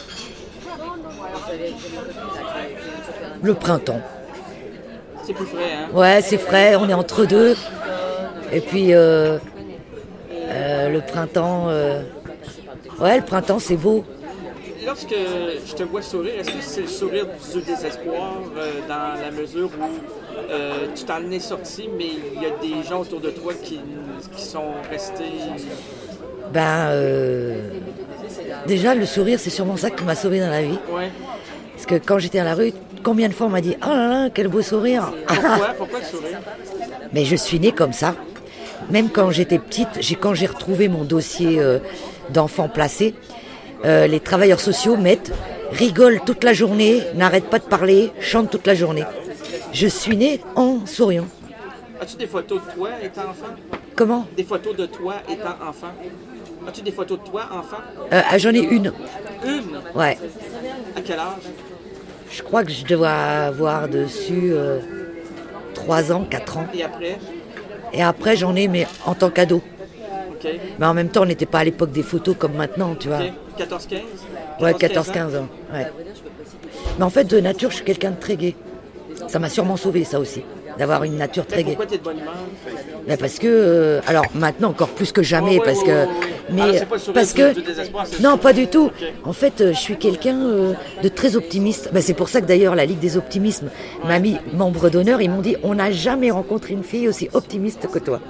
le printemps. c'est plus frais, hein? Ouais, c'est frais, on est entre deux. Et puis, euh, euh, le printemps, euh, ouais, le printemps, c'est beau. Lorsque je te vois sourire, est-ce que c'est le sourire du désespoir euh, dans la mesure où euh, tu t'en es sorti, mais il y a des gens autour de toi qui, qui sont restés... Ben, euh, déjà, le sourire, c'est sûrement ça qui m'a sauvé dans la vie. Ouais. Parce que quand j'étais à la rue, combien de fois on m'a dit « Oh là là, quel beau sourire !» Pourquoi? Pourquoi le sourire? Mais je suis née comme ça. Même quand j'étais petite, j'ai, quand j'ai retrouvé mon dossier euh, d'enfant placé, euh, les travailleurs sociaux mettent « rigole toute la journée, n'arrête pas de parler, chante toute la journée ». Je suis née en souriant. As-tu des photos de toi étant enfant? Comment? Des photos de toi étant enfant? As-tu des photos de toi enfant? Euh, ah, J'en ai une. Une? Ouais. À quel âge? Je crois que je dois avoir dessus euh, trois ans, quatre ans. Et après? Et après, j'en ai, mais en tant qu'ado. OK. Mais en même temps, on n'était pas à l'époque des photos comme maintenant, tu vois. OK. quatorze quinze? Ouais, quatorze quinze ans. Ouais. Mais en fait, de nature, je suis quelqu'un de très gai. Ça m'a sûrement sauvé, ça aussi, d'avoir une nature très Mais gaie. pourquoi t'es de bonne humeur? Ben parce que, euh, alors maintenant encore plus que jamais, Oh, ouais, parce ouais, que, ouais, ouais. mais Alors, c'est pas le sourire parce du- que, du désespoir, c'est non, le- pas du tout. Ok. En fait, euh, je suis quelqu'un euh, de très optimiste. Ben, c'est pour ça que d'ailleurs la Ligue des Optimismes m'a mis membre d'honneur. Ils m'ont dit, on n'a jamais rencontré une fille aussi optimiste que toi.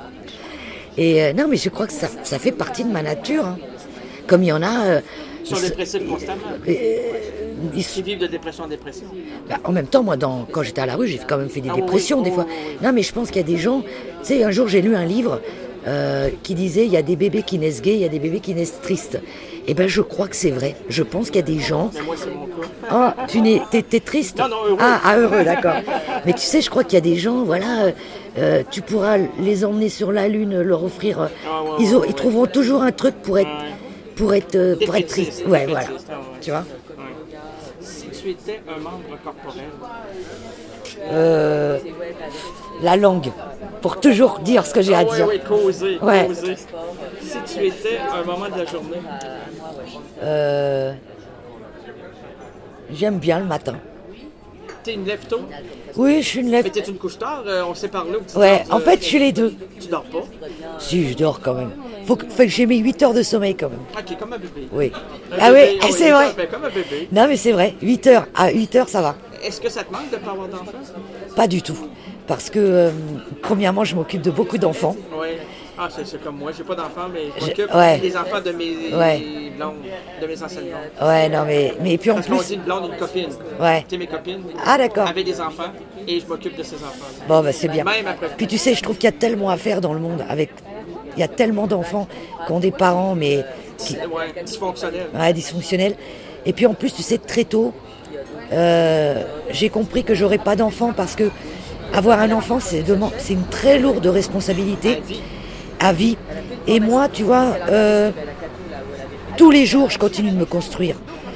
Et euh, non, mais je crois que ça, ça fait partie de ma nature. hein. Comme il y en a. euh, Ils sont dépressifs constamment. euh, ils Qui vivent de dépression en dépression. Bah, en même temps, moi, dans, quand j'étais à la rue, j'ai quand même fait des Ah oui, dépressions oui, des oui, fois. oui, oui. Non, mais je pense qu'il y a des gens. Tu sais, un jour, j'ai lu un livre euh, qui disait il y a des bébés qui naissent gays, il y a des bébés qui naissent tristes. Eh ben, je crois que c'est vrai. Je pense qu'il y a des gens. Mais moi, c'est mon cas. Ah, tu n'es, t'es, t'es triste. Non, non, heureux. Ah, ah, heureux, d'accord. Mais tu sais, je crois qu'il y a des gens, voilà, euh, euh, tu pourras les emmener sur la lune, leur offrir. euh, Ah, ouais, ils, ont- ouais, ils ouais. trouveront toujours un truc pour être, Ouais. pour être, euh, pour être Défaitiste, triste. Ouais, voilà. défaitiste, ah, ouais. Tu vois. Ouais. Si tu étais un membre corporel, Euh, la langue, pour toujours dire ce que j'ai à ah, ouais, dire. ouais, causer, Ouais. causer. Si tu étais un moment de la journée, Euh, J'aime bien le matin. t'es une lève tôt, Oui, je suis une mais lève. t'es une couche tard, euh, on s'est parlé au petit Ouais, temps, en tu- fait, je suis les deux. Tu dors pas? Si, je dors quand même. Faut que, faut que j'ai mes huit heures de sommeil quand même. Ok, comme un bébé. Oui. Un Ah bébé, oui, oui, c'est vrai. ben, comme un bébé. Non, mais c'est vrai. huit heures. À huit heures, ça va. Est-ce que ça te manque de ne pas avoir d'enfants? Pas du tout. Parce que, euh, premièrement, je m'occupe de beaucoup d'enfants. Oui. Ah, c'est, c'est comme moi, j'ai pas d'enfants, mais je Je- m'occupe ouais. des enfants de mes Ouais. blondes, de mes anciennes blondes. Ouais, non, mais, mais puis en Parce qu'on plus. dit une blonde, une copine. Ouais. Tu sais, mes copines Ah, d'accord. avaient des enfants et je m'occupe de ces enfants. Bon, bah, c'est bien. Même après. Puis tu sais, je trouve qu'il y a tellement à faire dans le monde. Avec, il y a tellement d'enfants qui ont des parents, mais qui, Ouais, dysfonctionnel. ouais, dysfonctionnels. Et puis en plus, tu sais, très tôt, euh, j'ai compris que j'aurais pas d'enfant parce que avoir un enfant, c'est, deman- c'est une très lourde responsabilité La vie. à vie. Et moi, tu vois, euh, tous les jours, je continue de me construire.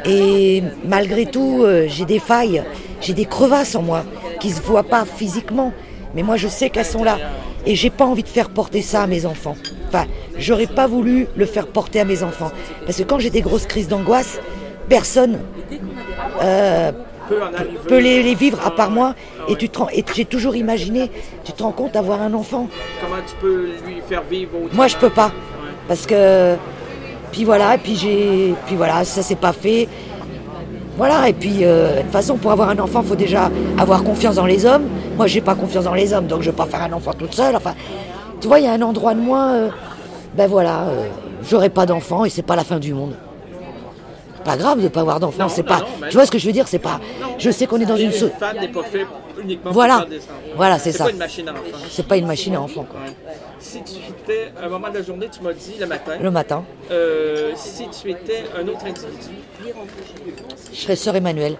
Et malgré tout, euh, j'ai des failles, j'ai des crevasses en moi qui ne se voient pas physiquement. Mais moi, je sais qu'elles sont là. Et j'ai pas envie de faire porter ça à mes enfants. Enfin, j'aurais pas voulu le faire porter à mes enfants. Parce que quand j'ai des grosses crises d'angoisse, personne euh, peut, peut les, les vivre à part moi. Et, tu te rends, et j'ai toujours imaginé, tu te rends compte d'avoir un enfant. Comment tu peux lui faire vivre autrement? Moi, je peux pas. Parce que... Puis voilà, et puis j'ai... Puis voilà, ça s'est pas fait. Voilà, et puis euh, de toute façon, pour avoir un enfant, il faut déjà avoir confiance dans les hommes. Moi, j'ai pas confiance dans les hommes, donc je vais pas faire un enfant toute seule. Enfin, tu vois, il y a un endroit de moi, euh, ben voilà, euh, j'aurai pas d'enfant et c'est pas la fin du monde. Pas grave de pas avoir d'enfant, c'est pas. Non, ben tu vois ce que je veux dire, c'est pas. Non, je sais qu'on est dans une. Une femme n'est pas faite uniquement voilà. pour faire des enfants. Voilà, c'est, c'est ça. C'est pas une machine à enfants. C'est pas une machine à enfants, quoi. Ouais. Si tu étais, à un moment de la journée, tu m'as dit le matin. Le matin. Euh, si tu étais un autre individu. Je serais sœur Emmanuelle.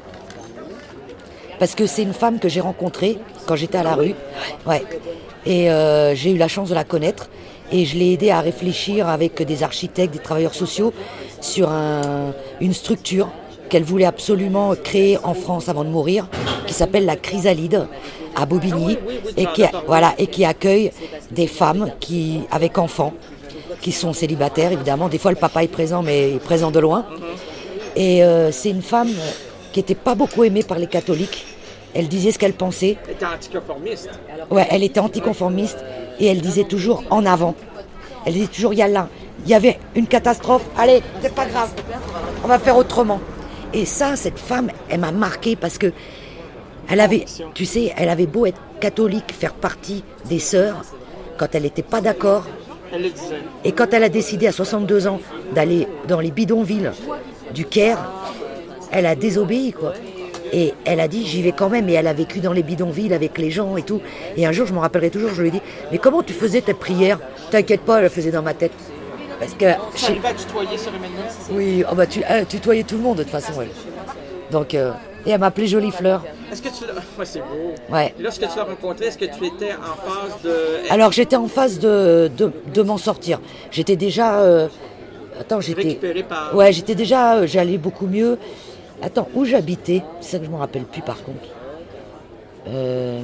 Parce que c'est une femme que j'ai rencontrée quand j'étais à la rue. Ouais. Et euh, j'ai eu la chance de la connaître. Et je l'ai aidée à réfléchir avec des architectes, des travailleurs sociaux, sur un, une structure qu'elle voulait absolument créer en France avant de mourir, qui s'appelle la Chrysalide, à Bobigny, et qui, voilà, et qui accueille des femmes qui, avec enfants, qui sont célibataires, évidemment. Des fois, le papa est présent, mais il est présent de loin. Et euh, c'est une femme qui n'était pas beaucoup aimée par les catholiques. Elle disait ce qu'elle pensait. Elle était anticonformiste. Ouais, elle était anticonformiste et elle disait toujours en avant. Elle disait toujours, il y a là, il y avait une catastrophe, allez, c'est pas grave, on va faire autrement. Et ça, cette femme, elle m'a marquée parce que elle avait, tu sais, elle avait beau être catholique, faire partie des sœurs, quand elle n'était pas d'accord. Elle le disait. Et quand elle a décidé à soixante-deux ans d'aller dans les bidonvilles du Caire, elle a désobéi, quoi. Et elle a dit, j'y vais quand même. Et elle a vécu dans les bidonvilles avec les gens et tout. Et un jour, je me rappellerai toujours, je lui ai dit, mais comment tu faisais tes prières? T'inquiète pas, elle le faisait dans ma tête. Parce que... Tu arrivais à tutoyer sur Emmanuel? Oui, oh bah, tu euh, tutoyais tout le monde de toute façon, elle. Donc, euh, et elle m'appelait Jolie Fleur. Est-ce que tu l'as... Ouais, c'est beau. Ouais. Et lorsque tu l'as rencontrée, est-ce que tu étais en phase de... Alors, j'étais en phase de, de, de m'en sortir. J'étais déjà... Euh... Attends, j'étais... Récupérée par... Ouais, j'étais déjà... Euh, j'allais beaucoup mieux. Attends, où j'habitais? C'est ça que je ne me rappelle plus par contre. Euh...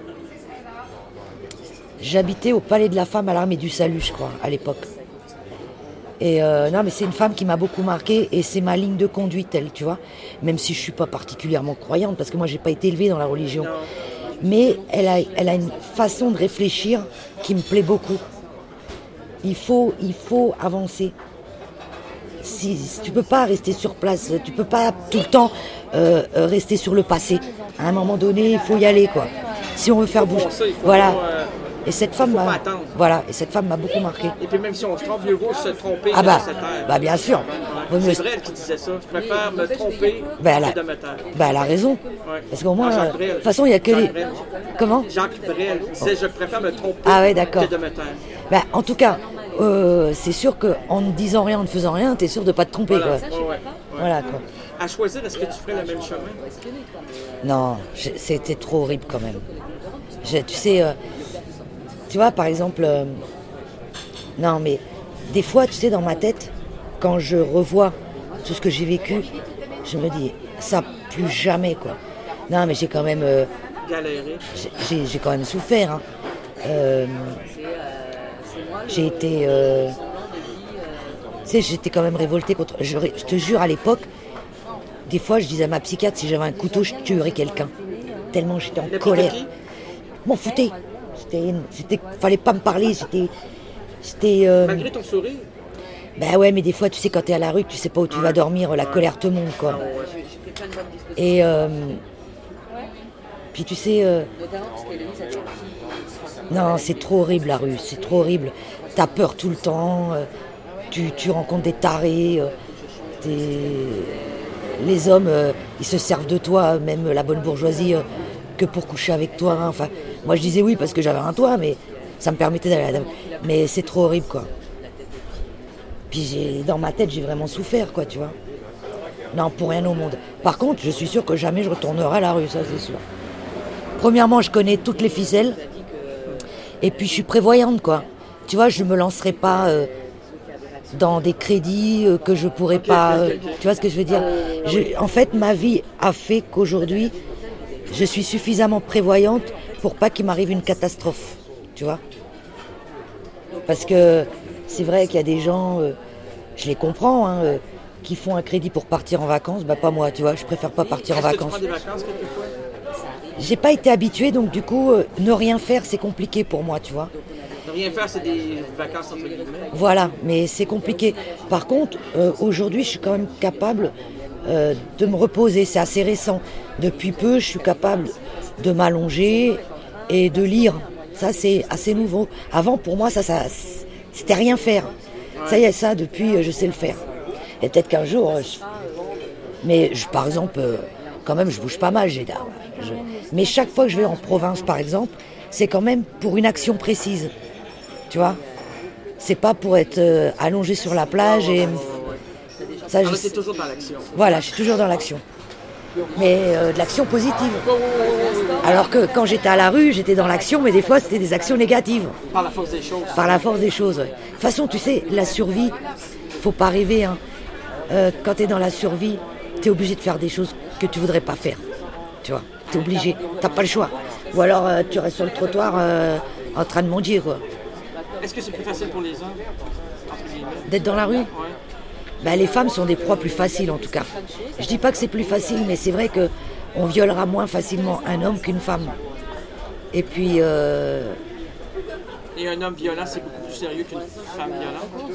J'habitais au Palais de la Femme à l'Armée du Salut, je crois, à l'époque. Et euh, non, mais c'est une femme qui m'a beaucoup marquée et c'est ma ligne de conduite, elle, tu vois. Même si je ne suis pas particulièrement croyante, parce que moi, je n'ai pas été élevée dans la religion. Mais elle a, elle a une façon de réfléchir qui me plaît beaucoup. Il faut, il faut avancer. Si, si, tu peux pas rester sur place, tu peux pas tout le temps euh, rester sur le passé. À un moment donné, il faut y aller, quoi. Si on veut faire bouger, voilà. Euh, et cette femme m'a, voilà, et cette femme m'a beaucoup marqué. Et puis même si on se trompe, mieux vaut se tromper ah bah, que de se taire. Bah bien sûr. Ouais. C'est vrai elle qui disait ça. Je préfère me tromper bah, que de me taire. Bah elle a raison. Ouais. Parce qu'au moins, ah, de toute façon, il y a que Jacques les. Comment? Jacques Brel disait je préfère me tromper ah, ouais, d'accord. que de me taire. Bah en tout cas. Euh, c'est sûr qu'en ne disant rien, en ne faisant rien, t'es sûr de ne pas te tromper. Voilà, quoi. Ouais, ouais, ouais. Voilà, quoi. À choisir, est-ce que tu ferais le même chemin? Non, je, c'était trop horrible quand même. Je, tu sais, euh, tu vois, par exemple, euh, non, mais des fois, tu sais, dans ma tête, quand je revois tout ce que j'ai vécu, je me dis, ça, plus jamais, quoi. Non, mais j'ai quand même... Euh, galéré. J'ai, j'ai quand même souffert, hein. Euh, J'ai été... Euh... Tu sais, j'étais quand même révoltée contre... Je, je te jure, à l'époque, des fois, je disais à ma psychiatre, si j'avais un couteau, je tuerais quelqu'un. Tellement j'étais en colère. M'en foutais. C'était... c'était... Fallait pas me parler, c'était... c'était euh... Malgré ton sourire? Ben ouais, mais des fois, tu sais, quand t'es à la rue, tu sais pas où tu vas dormir, la colère te monte, quoi. Et... Euh... Puis tu sais... Euh... Non, c'est trop horrible la rue, c'est trop horrible. T'as peur tout le temps, euh, tu, tu rencontres des tarés, euh, des... les hommes, euh, ils se servent de toi, même la bonne bourgeoisie, euh, que pour coucher avec toi. Hein. Enfin, moi je disais oui parce que j'avais un toit, mais ça me permettait d'aller à la... Mais c'est trop horrible, quoi. Puis j'ai, dans ma tête, j'ai vraiment souffert, quoi, tu vois. Non, pour rien au monde. Par contre, je suis sûre que jamais je retournerai à la rue, ça c'est sûr. Premièrement, je connais toutes les ficelles. Et puis je suis prévoyante, quoi. Tu vois, je me lancerai pas... Euh... dans des crédits euh, que je pourrais Ok, pas... ok, ok, euh, ok. Tu vois ce que je veux dire? Je- En fait, ma vie a fait qu'aujourd'hui, je suis suffisamment prévoyante pour pas qu'il m'arrive une catastrophe. Tu vois? Parce que c'est vrai qu'il y a des gens, euh, je les comprends, hein, euh, qui font un crédit pour partir en vacances. Bah pas moi, tu vois, je préfère pas partir en Est-ce que tu vacances. prends des vacances quelquefois? J'ai pas été habituée, donc du coup, euh, ne rien faire, c'est compliqué pour moi, tu vois. Ne rien faire, c'est des vacances entre guillemets. Voilà, mais c'est compliqué. Par contre, euh, aujourd'hui, je suis quand même capable euh, de me reposer. C'est assez récent. Depuis peu, je suis capable de m'allonger et de lire. Ça, c'est assez nouveau. Avant, pour moi, ça, ça c'était rien faire. Ça y est, ça, depuis, euh, je sais le faire. Et peut-être qu'un jour, euh, je... mais je, par exemple, euh, quand même, je bouge pas mal. J'ai... je- Mais chaque fois que je vais en province, par exemple, c'est quand même pour une action précise. Tu vois? C'est pas pour être euh, allongé sur la plage et... Ça, Alors je... là, t'es toujours dans l'action. Voilà, je suis toujours dans l'action. Mais euh, de l'action positive. Alors que quand j'étais à la rue, j'étais dans l'action, mais des fois, c'était des actions négatives. Par la force des choses. Par la force des choses, ouais. De toute façon, tu sais, la survie, faut pas rêver, hein. Euh, quand tu es dans la survie, tu es obligé de faire des choses que tu voudrais pas faire. Tu vois, tu es obligé, t'as pas le choix. Ou alors, euh, tu restes sur le trottoir euh, en train de manger, quoi. Est-ce que c'est plus facile pour les hommes? Entre guillemets. D'être dans la rue? Ouais. Ben, les femmes sont des proies plus faciles, en tout cas. Je dis pas que c'est plus facile, mais c'est vrai que on violera moins facilement un homme qu'une femme. Et puis, euh, Et un homme violent, c'est beaucoup plus sérieux qu'une femme violente.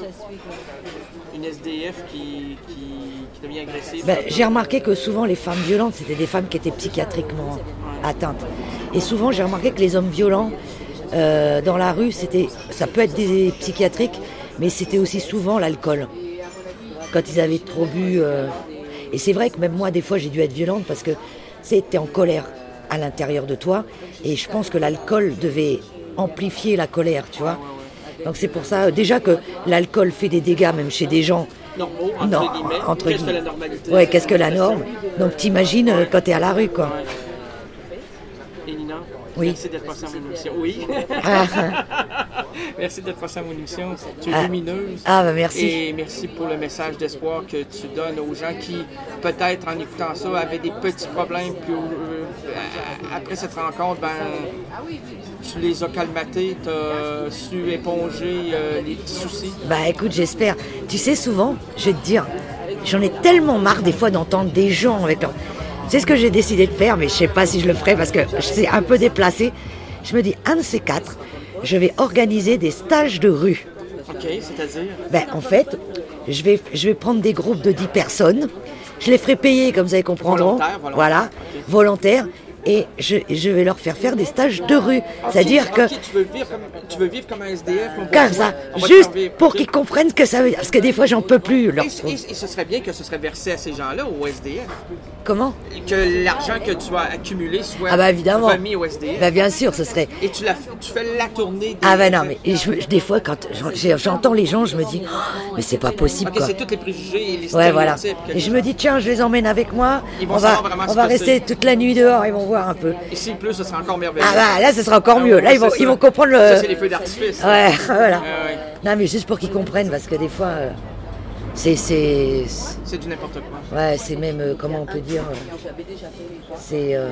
Une S D F qui, qui, qui devient agressive. ben, j'ai remarqué que souvent les femmes violentes, c'était des femmes qui étaient psychiatriquement atteintes. Et souvent, j'ai remarqué que les hommes violents, euh, dans la rue, c'était, ça peut être des psychiatriques, mais c'était aussi souvent l'alcool. Quand ils avaient trop bu. euh, Et c'est vrai que même moi, des fois, j'ai dû être violente parce que c'était en colère à l'intérieur de toi. Et je pense que l'alcool devait amplifier la colère, tu vois. Donc c'est pour ça, euh, déjà que l'alcool fait des dégâts, même chez des gens. Normaux, entre Non, guillemets. entre Qu'est-ce que guillemets. la normalité? Ouais, qu'est-ce que la norme? Donc t'imagines euh, quand t'es à la rue, quoi. Et Nina? Oui. Merci d'être passée à mon émission. Oui. Ah, Merci d'être passée à mon émission. Tu es Ah. lumineuse. ah bah merci. Et merci pour le message d'espoir que tu donnes aux gens qui, peut-être en écoutant ça, avaient des petits problèmes. Puis euh, après cette rencontre, ben, tu les as calmatés, tu as su éponger euh, les petits soucis. Bah écoute, j'espère. Tu sais, souvent, je vais te dire, j'en ai tellement marre des fois d'entendre des gens avec leur... C'est ce que j'ai décidé de faire, mais je sais pas si je le ferai parce que c'est un peu déplacé. Je me dis, un de ces quatre, je vais organiser des stages de rue. OK, c'est-à-dire? Ben, en fait, je vais, je vais prendre des groupes de dix personnes, je les ferai payer, comme ça ils comprendront. Volontaire, volontaire. Voilà, Ok. volontaires. Et je, je vais leur faire faire des stages de rue. C'est-à-dire que... OK, tu veux vivre comme, tu veux vivre comme un S D F? on va Comme te- ça, on va te juste faire vivre, pour OK? qu'ils comprennent ce que ça veut dire. Parce que des fois, j'en peux plus. Leur... Et, et- et ce serait bien que ce serait versé à ces gens-là au S D F. Comment? Et que l'argent que tu as accumulé soit Ah bah évidemment. remis au S D F. Bah bien sûr, ce serait... Et tu, la, tu fais la tournée des... Ah ben non, mais et je, je- des fois, quand j'en- j'entends les gens, je me dis, oh, mais c'est pas possible, OK, quoi. c'est tous les préjugés et les Ouais, voilà. stéréotypes. que Et les je me dis, tiens, je les emmène avec moi. Ils vont On va, savoir vraiment on ce va que rester c'est. toute la nuit dehors, ils vont voir un peu. Et s'il pleut, ce sera encore merveilleux. Ah bah là, ce sera encore Ah mieux. ouais, Là, ils vont, c'est ils ça. vont comprendre le... Ça, c'est les feux d'artifice. Ouais, voilà. Ouais, ouais. Non, mais juste pour qu'ils comprennent, parce que des fois, euh, c'est... c'est- C'est du n'importe quoi. Ouais, c'est même, euh, comment on peut dire... euh, c'est... euh,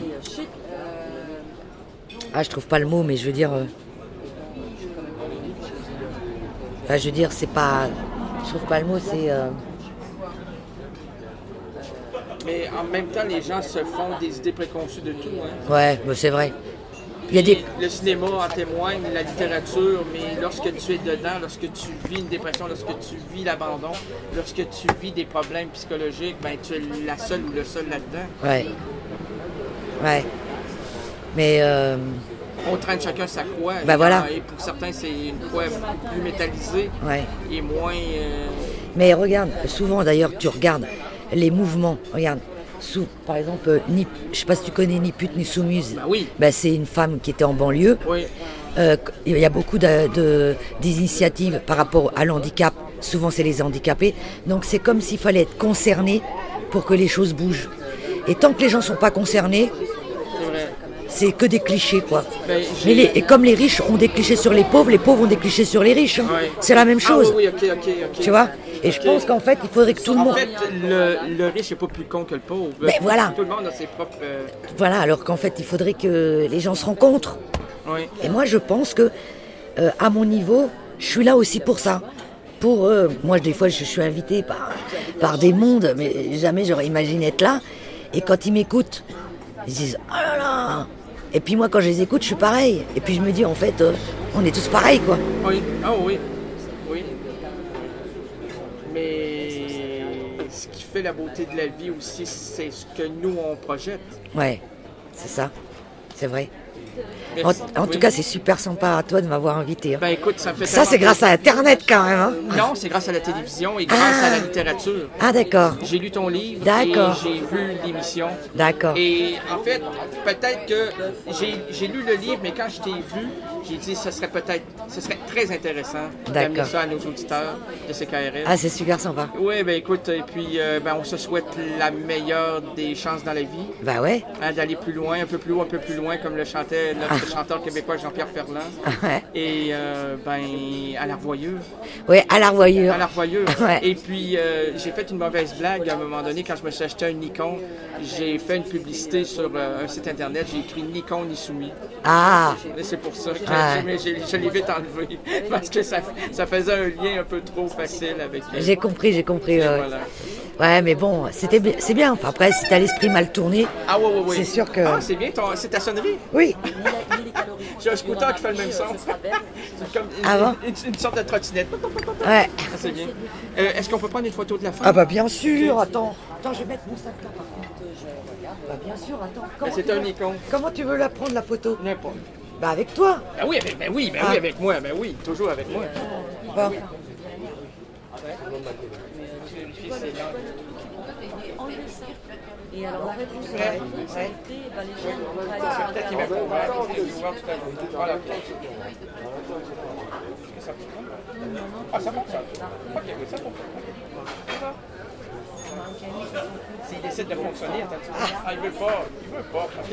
Ah, je trouve pas le mot, mais je veux dire... euh, Enfin, je veux dire, c'est pas... Je trouve pas le mot, c'est... euh, Mais en même temps, les gens se font des idées préconçues de tout. Hein. Ouais, mais c'est vrai. Il y a des... Le cinéma en témoigne, la littérature, mais lorsque tu es dedans, lorsque tu vis une dépression, lorsque tu vis l'abandon, lorsque tu vis des problèmes psychologiques, ben tu es la seule ou le seul là-dedans. Ouais. Ouais. Mais... euh, On traîne chacun sa croix. Ben et, voilà. Et pour certains, c'est une croix beaucoup plus métallisée Ouais. et moins... euh, Mais regarde, souvent d'ailleurs, tu regardes les mouvements. Regarde, sous, par exemple, euh, ni, je sais pas si tu connais Ni pute ni soumise. Ben oui. Ben, c'est une femme qui était en banlieue. Oui. Euh, il y a beaucoup de, de- d'initiatives par rapport à l'handicap. Souvent, c'est les handicapés. Donc, c'est comme s'il fallait être concerné pour que les choses bougent. Et tant que les gens ne sont pas concernés, C'est vrai. c'est que des clichés, quoi. Ben, Mais les, et comme les riches ont des clichés sur les pauvres, les pauvres ont des clichés sur les riches. Hein. Ouais. C'est la même chose. Ah oui, oui, ok, ok, ok. Tu vois? Et je Ok. pense qu'en fait, il faudrait que tout le En monde... fait, le, le riche n'est pas plus con que le pauvre. Ben, voilà. Tout le monde a ses propres... euh, Voilà, alors qu'en fait, il faudrait que les gens se rencontrent. Oui. Et moi, je pense que, euh, à mon niveau, je suis là aussi pour ça. Pour euh, moi, des fois, je suis invitée par, par des mondes, mais jamais j'aurais imaginé être là. Et quand ils m'écoutent, ils disent « Oh là là !» Et puis moi, quand je les écoute, je suis pareil. Et puis je me dis, en fait, euh, on est tous pareils, quoi. Oui. Ah oui. Oui. Mais ce qui fait la beauté de la vie aussi, c'est ce que nous, on projette. Ouais, c'est ça. C'est vrai. En, Merci. en Oui. tout cas, c'est super sympa à toi de m'avoir invité. Hein. Ben écoute, ça me fait Ça, tellement c'est grâce à Internet, quand même. Hein. Non, c'est grâce à la télévision et grâce Ah. à la littérature. Ah, d'accord. J'ai lu ton livre D'accord. et j'ai vu l'émission. D'accord. Et en fait, peut-être que j'ai, j'ai lu le livre, mais quand je t'ai vu, j'ai dit que ce serait peut-être, ce serait très intéressant d'amener D'accord. ça à nos auditeurs de C K R L. Ah, c'est super sympa. Oui, ben écoute, et puis euh, ben, on se souhaite la meilleure des chances dans la vie, Bah ouais. hein, d'aller plus loin, un peu plus loin, un peu plus loin, comme le chantait notre chanteur québécois Jean-Pierre Ferland. Ouais. Et euh, ben, à la revoyure. Ouais, à la revoyure. À la revoyure. Ouais. Et puis, euh, j'ai fait une mauvaise blague à un moment donné quand je me suis acheté un Nikon. J'ai fait une publicité sur euh, un site internet. J'ai écrit Nikon Nisumi. Ah, Et c'est pour ça que Ouais. mais j'ai- je l'ai vite enlevé. Parce que ça, ça faisait un lien un peu trop facile avec. euh, j'ai compris, j'ai compris. ouais. Voilà. Ouais, mais bon, c'était bi- c'est bien. Enfin, après, si t'as l'esprit mal tourné, Ah, ouais, ouais, ouais. c'est sûr que. Ah, c'est bien, ton- c'est ta sonnerie. Oui. J'ai un scooter qui fait le même son. C'est comme une, Ah bon? une- une sorte de trottinette. Ouais. Ah, c'est bien. Euh, Est-ce qu'on peut prendre une photo de la fin? Ah bah bien sûr. Attends. Attends, je vais mettre mon sac là. Par contre, je regarde. Bah bien sûr. Attends. Comment C'est tu un veux- Nikon. Comment tu veux la prendre la photo? N'importe. Bah avec toi. Ben oui, avec, ben oui, ben Ah. oui, avec moi, ben oui, toujours avec moi. Bon. Et alors la réponse de la responsabilité, ben, les gens vont pas aller Peut-être qu'il sur va Internet. pouvoir voir tout à l'heure. Voilà. Ah, ça fonctionne. Ok, oui, ça fonctionne. S'il décide de fonctionner, attends. Ah, il veut pas. Il veut pas. Ok.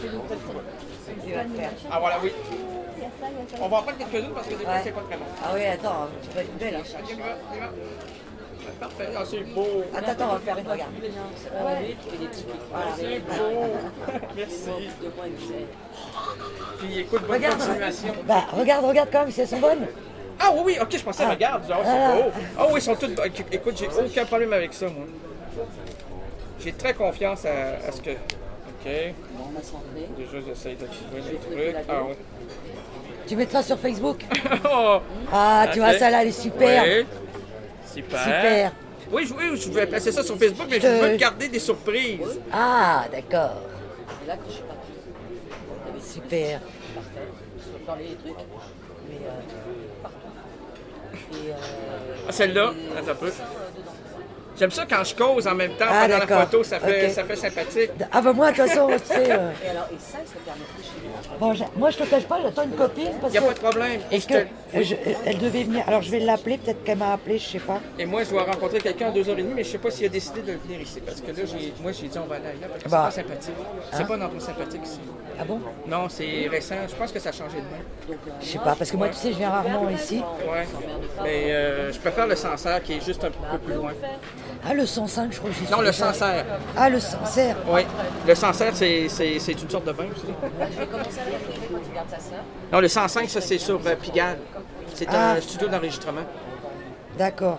Ah, voilà, oui. On va en prendre quelques-unes parce que des fois, Ouais. c'est pas très bon. Ah oui, attends, tu peux être belle. Hein. Ok, il va, il va. Parfait. Ah, c'est beau. Attends, attends, on va faire une regarde. C'est beau. Merci. Puis écoute, bonne Regarde. continuation. Bah regarde, regarde quand même si elles sont bonnes. Ah oui, oui, ok, je pensais, regarde, genre, Ah. c'est beau. Ah oui, ils sont toutes. ok, Écoute, j'ai aucun problème avec ça, moi. J'ai très confiance à, à ce que. Ok. Déjà, j'essaye de trouver les trucs. Ah oui. Tu mettras sur Facebook. Oh, Ah, tu vois, ok. ça là, elle est super. Oui. Super. Super. Oui, je, oui, je vais placer ça sur Facebook, mais Je je te- veux garder des surprises. Ah, d'accord. Super. Dans les trucs. Mais euh, partout. Et euh, Ah, celle-là, attends un peu. J'aime ça quand je cause en même temps Ah, pendant la d'accord. photo, ça fait, Ok. ça fait sympathique. Ah bah moi, de toute façon, tu sais... euh, et alors et ça, ça permettrait chez nous. bon, j'ai- moi, je te cache pas, j'attends une copine parce Il n'y a que... pas de problème. Et, Parce je que te- euh, je- elle devait venir. Alors, je vais l'appeler, peut-être qu'elle m'a appelé, je sais pas. et moi, je dois rencontrer quelqu'un à deux heures trente, mais je sais pas s'il a décidé de venir ici. Parce que là, j'ai, moi, j'ai dit on va aller là parce que Bah. c'est pas sympathique. C'est pas un endroit sympathique ici. Ah bon? Non, c'est récent. Je pense que ça a changé de main. Je sais pas, parce que moi, tu sais, je viens rarement ici. Ouais. Mais euh, je préfère le Sancerre qui est juste un peu plus loin. Ah, le cent cinq, je crois que j'y suis Non, le déjà. Sancerre. Ah, le Sancerre. Oui. Le Sancerre, c'est, c'est, c'est une sorte de vin aussi. Tu gardes ta sœur. Non, le cent cinq, ça, c'est sur euh, Pigalle. C'est Ah. un studio d'enregistrement. D'accord.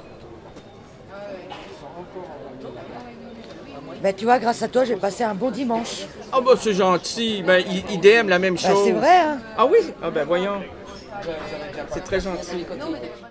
Ben, tu vois, grâce à toi, j'ai passé un bon dimanche. Ah, bah, c'est gentil. Ben, i- idem, la même Ben, chose. c'est vrai, hein? Ah oui? Ah, ben, voyons. C'est très gentil.